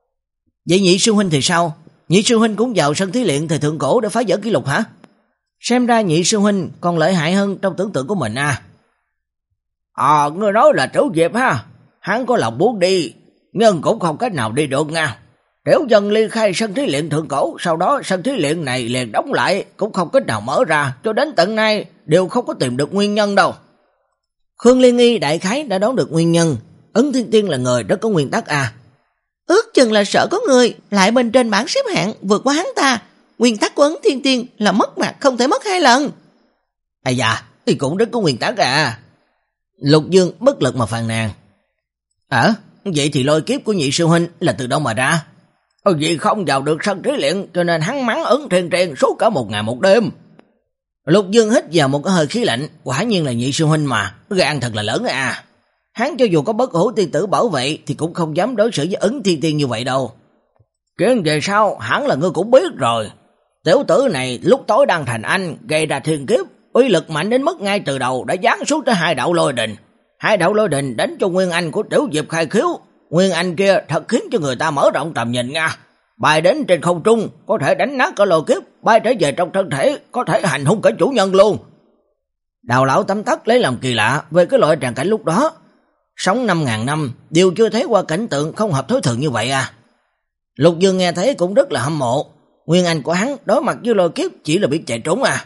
Speaker 1: Vậy nhị sư huynh thì sao? Nhị sư huynh cũng vào sân thí luyện thời thượng cổ để phá vỡ kỷ lục hả? Xem ra nhị sư huynh còn lợi hại hơn trong tưởng tượng của mình à. À, ngươi nói là Trữ Diệp ha. Hắn có lòng muốn đi, nhưng cũng không cách nào đi được nha. Tiểu dân ly khai sân thí luyện thượng cổ, sau đó sân thí luyện này liền đóng lại, cũng không cách nào mở ra, cho đến tận nay đều không có tìm được nguyên nhân đâu. Khương Liên Nghi đại khái đã đoán được nguyên nhân. Ấn Thiên Tiên là người rất có nguyên tắc à.
Speaker 2: Ước chừng là sợ có người lại bên trên bảng xếp hạng vượt qua hắn ta. Nguyên tắc của Ấn Thiên Tiên là mất mặt không thể mất hai lần.
Speaker 1: À dạ, thì cũng rất có nguyên tắc à. Lục Dương bất lực mà phàn nàn. Ờ, vậy thì lôi kiếp của nhị sư huynh là từ đâu mà ra? Ồ, vì không vào được sân thí luyện cho nên hắn mắng Ấn Thiên Tiên suốt cả một ngày một đêm. Lục Dương hít vào một cái hơi khí lạnh, quả nhiên là nhị sư huynh mà, gan thật là lớn à. Hắn cho dù có bất hủ tiên tử bảo vệ thì cũng không dám đối xử với Ấn Thiên Tiên như vậy đâu. Chuyện về sau hẳn là ngươi cũng biết rồi. Tiểu tử này lúc tối đang thành anh, gây ra thiên kiếp, uy lực mạnh đến mức ngay từ đầu đã giáng xuống tới hai đạo lôi đình. Hai đạo lôi đình đánh cho Nguyên Anh của Tiểu Diệp khai khiếu. Nguyên Anh kia thật khiến cho người ta mở rộng tầm nhìn nha. Bay đến trên không trung, có thể đánh nát cả lôi kiếp, bay trở về trong thân thể, có thể hành hung cả chủ nhân luôn. Đào lão tấm tắc lấy làm kỳ lạ về cái loại tràng cảnh lúc đó. Sống năm ngàn năm, đều chưa thấy qua cảnh tượng không hợp thối thường như vậy à. Lục Dương nghe thấy cũng rất là hâm mộ. Nguyên Anh của hắn đối mặt với lôi kiếp chỉ là biết chạy trốn à.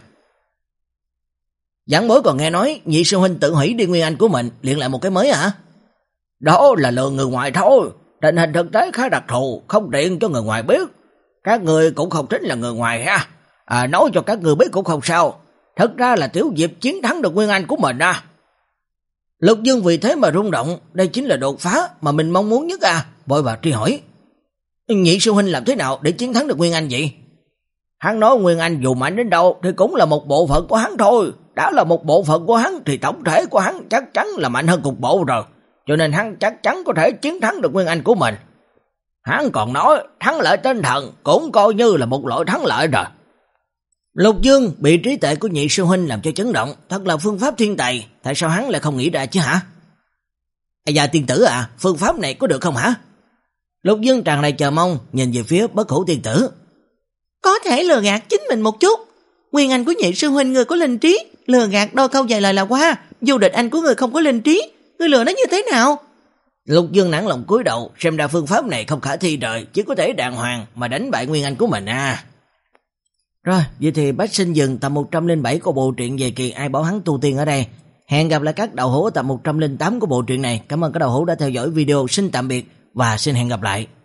Speaker 1: Giảng bối còn nghe nói nhị sư huynh tự hủy đi Nguyên Anh của mình, luyện lại một cái mới hả? Đó là lừa người ngoài thôi. Tình hình thực tế khá đặc thù, không tiện cho người ngoài biết. Các người cũng không tính là người ngoài ha. À, nói cho các người biết cũng không sao. Thật ra là Tiểu Diệp chiến thắng được Nguyên Anh của mình à. Lục Dương vì thế mà rung động, đây chính là đột phá mà mình mong muốn nhất à. Vội vào truy hỏi. Nhị sư huynh làm thế nào để chiến thắng được Nguyên Anh vậy? Hắn nói Nguyên Anh dù mạnh đến đâu thì cũng là một bộ phận của hắn thôi. Đã là một bộ phận của hắn thì tổng thể của hắn chắc chắn là mạnh hơn cục bộ rồi. Cho nên hắn chắc chắn có thể chiến thắng được Nguyên Anh của mình. Hắn còn nói thắng lợi tinh thần cũng coi như là một loại thắng lợi rồi. Lục Dương bị trí tuệ của nhị sư huynh làm cho chấn động, thật là phương pháp thiên tài, tại sao hắn lại không nghĩ ra chứ hả? À dạ tiên tử à, phương pháp này có được không hả? Lục Dương tràn đầy chờ mong, nhìn về phía bất hủ tiên tử.
Speaker 2: Có thể lừa gạt chính mình một chút. Nguyên Anh của nhị sư huynh người có linh trí, lừa gạt đôi câu vài lời là qua, dù địch anh của người không có linh trí, người lừa nó như thế nào?
Speaker 1: Lục Dương nản lòng cúi đầu, xem ra phương pháp này không khả thi rồi, chỉ có thể đàng hoàng mà đánh bại Nguyên Anh của mình à. Rồi, vậy thì bách sinh dừng tập một trăm lẻ bảy của bộ truyện về kỳ Ai Bảo Hắn Tu Tiên ở đây. Hẹn gặp lại các đạo hữu tập một trăm lẻ tám của bộ truyện này. Cảm ơn các đạo hữu đã theo dõi video, xin tạm biệt và xin hẹn gặp lại.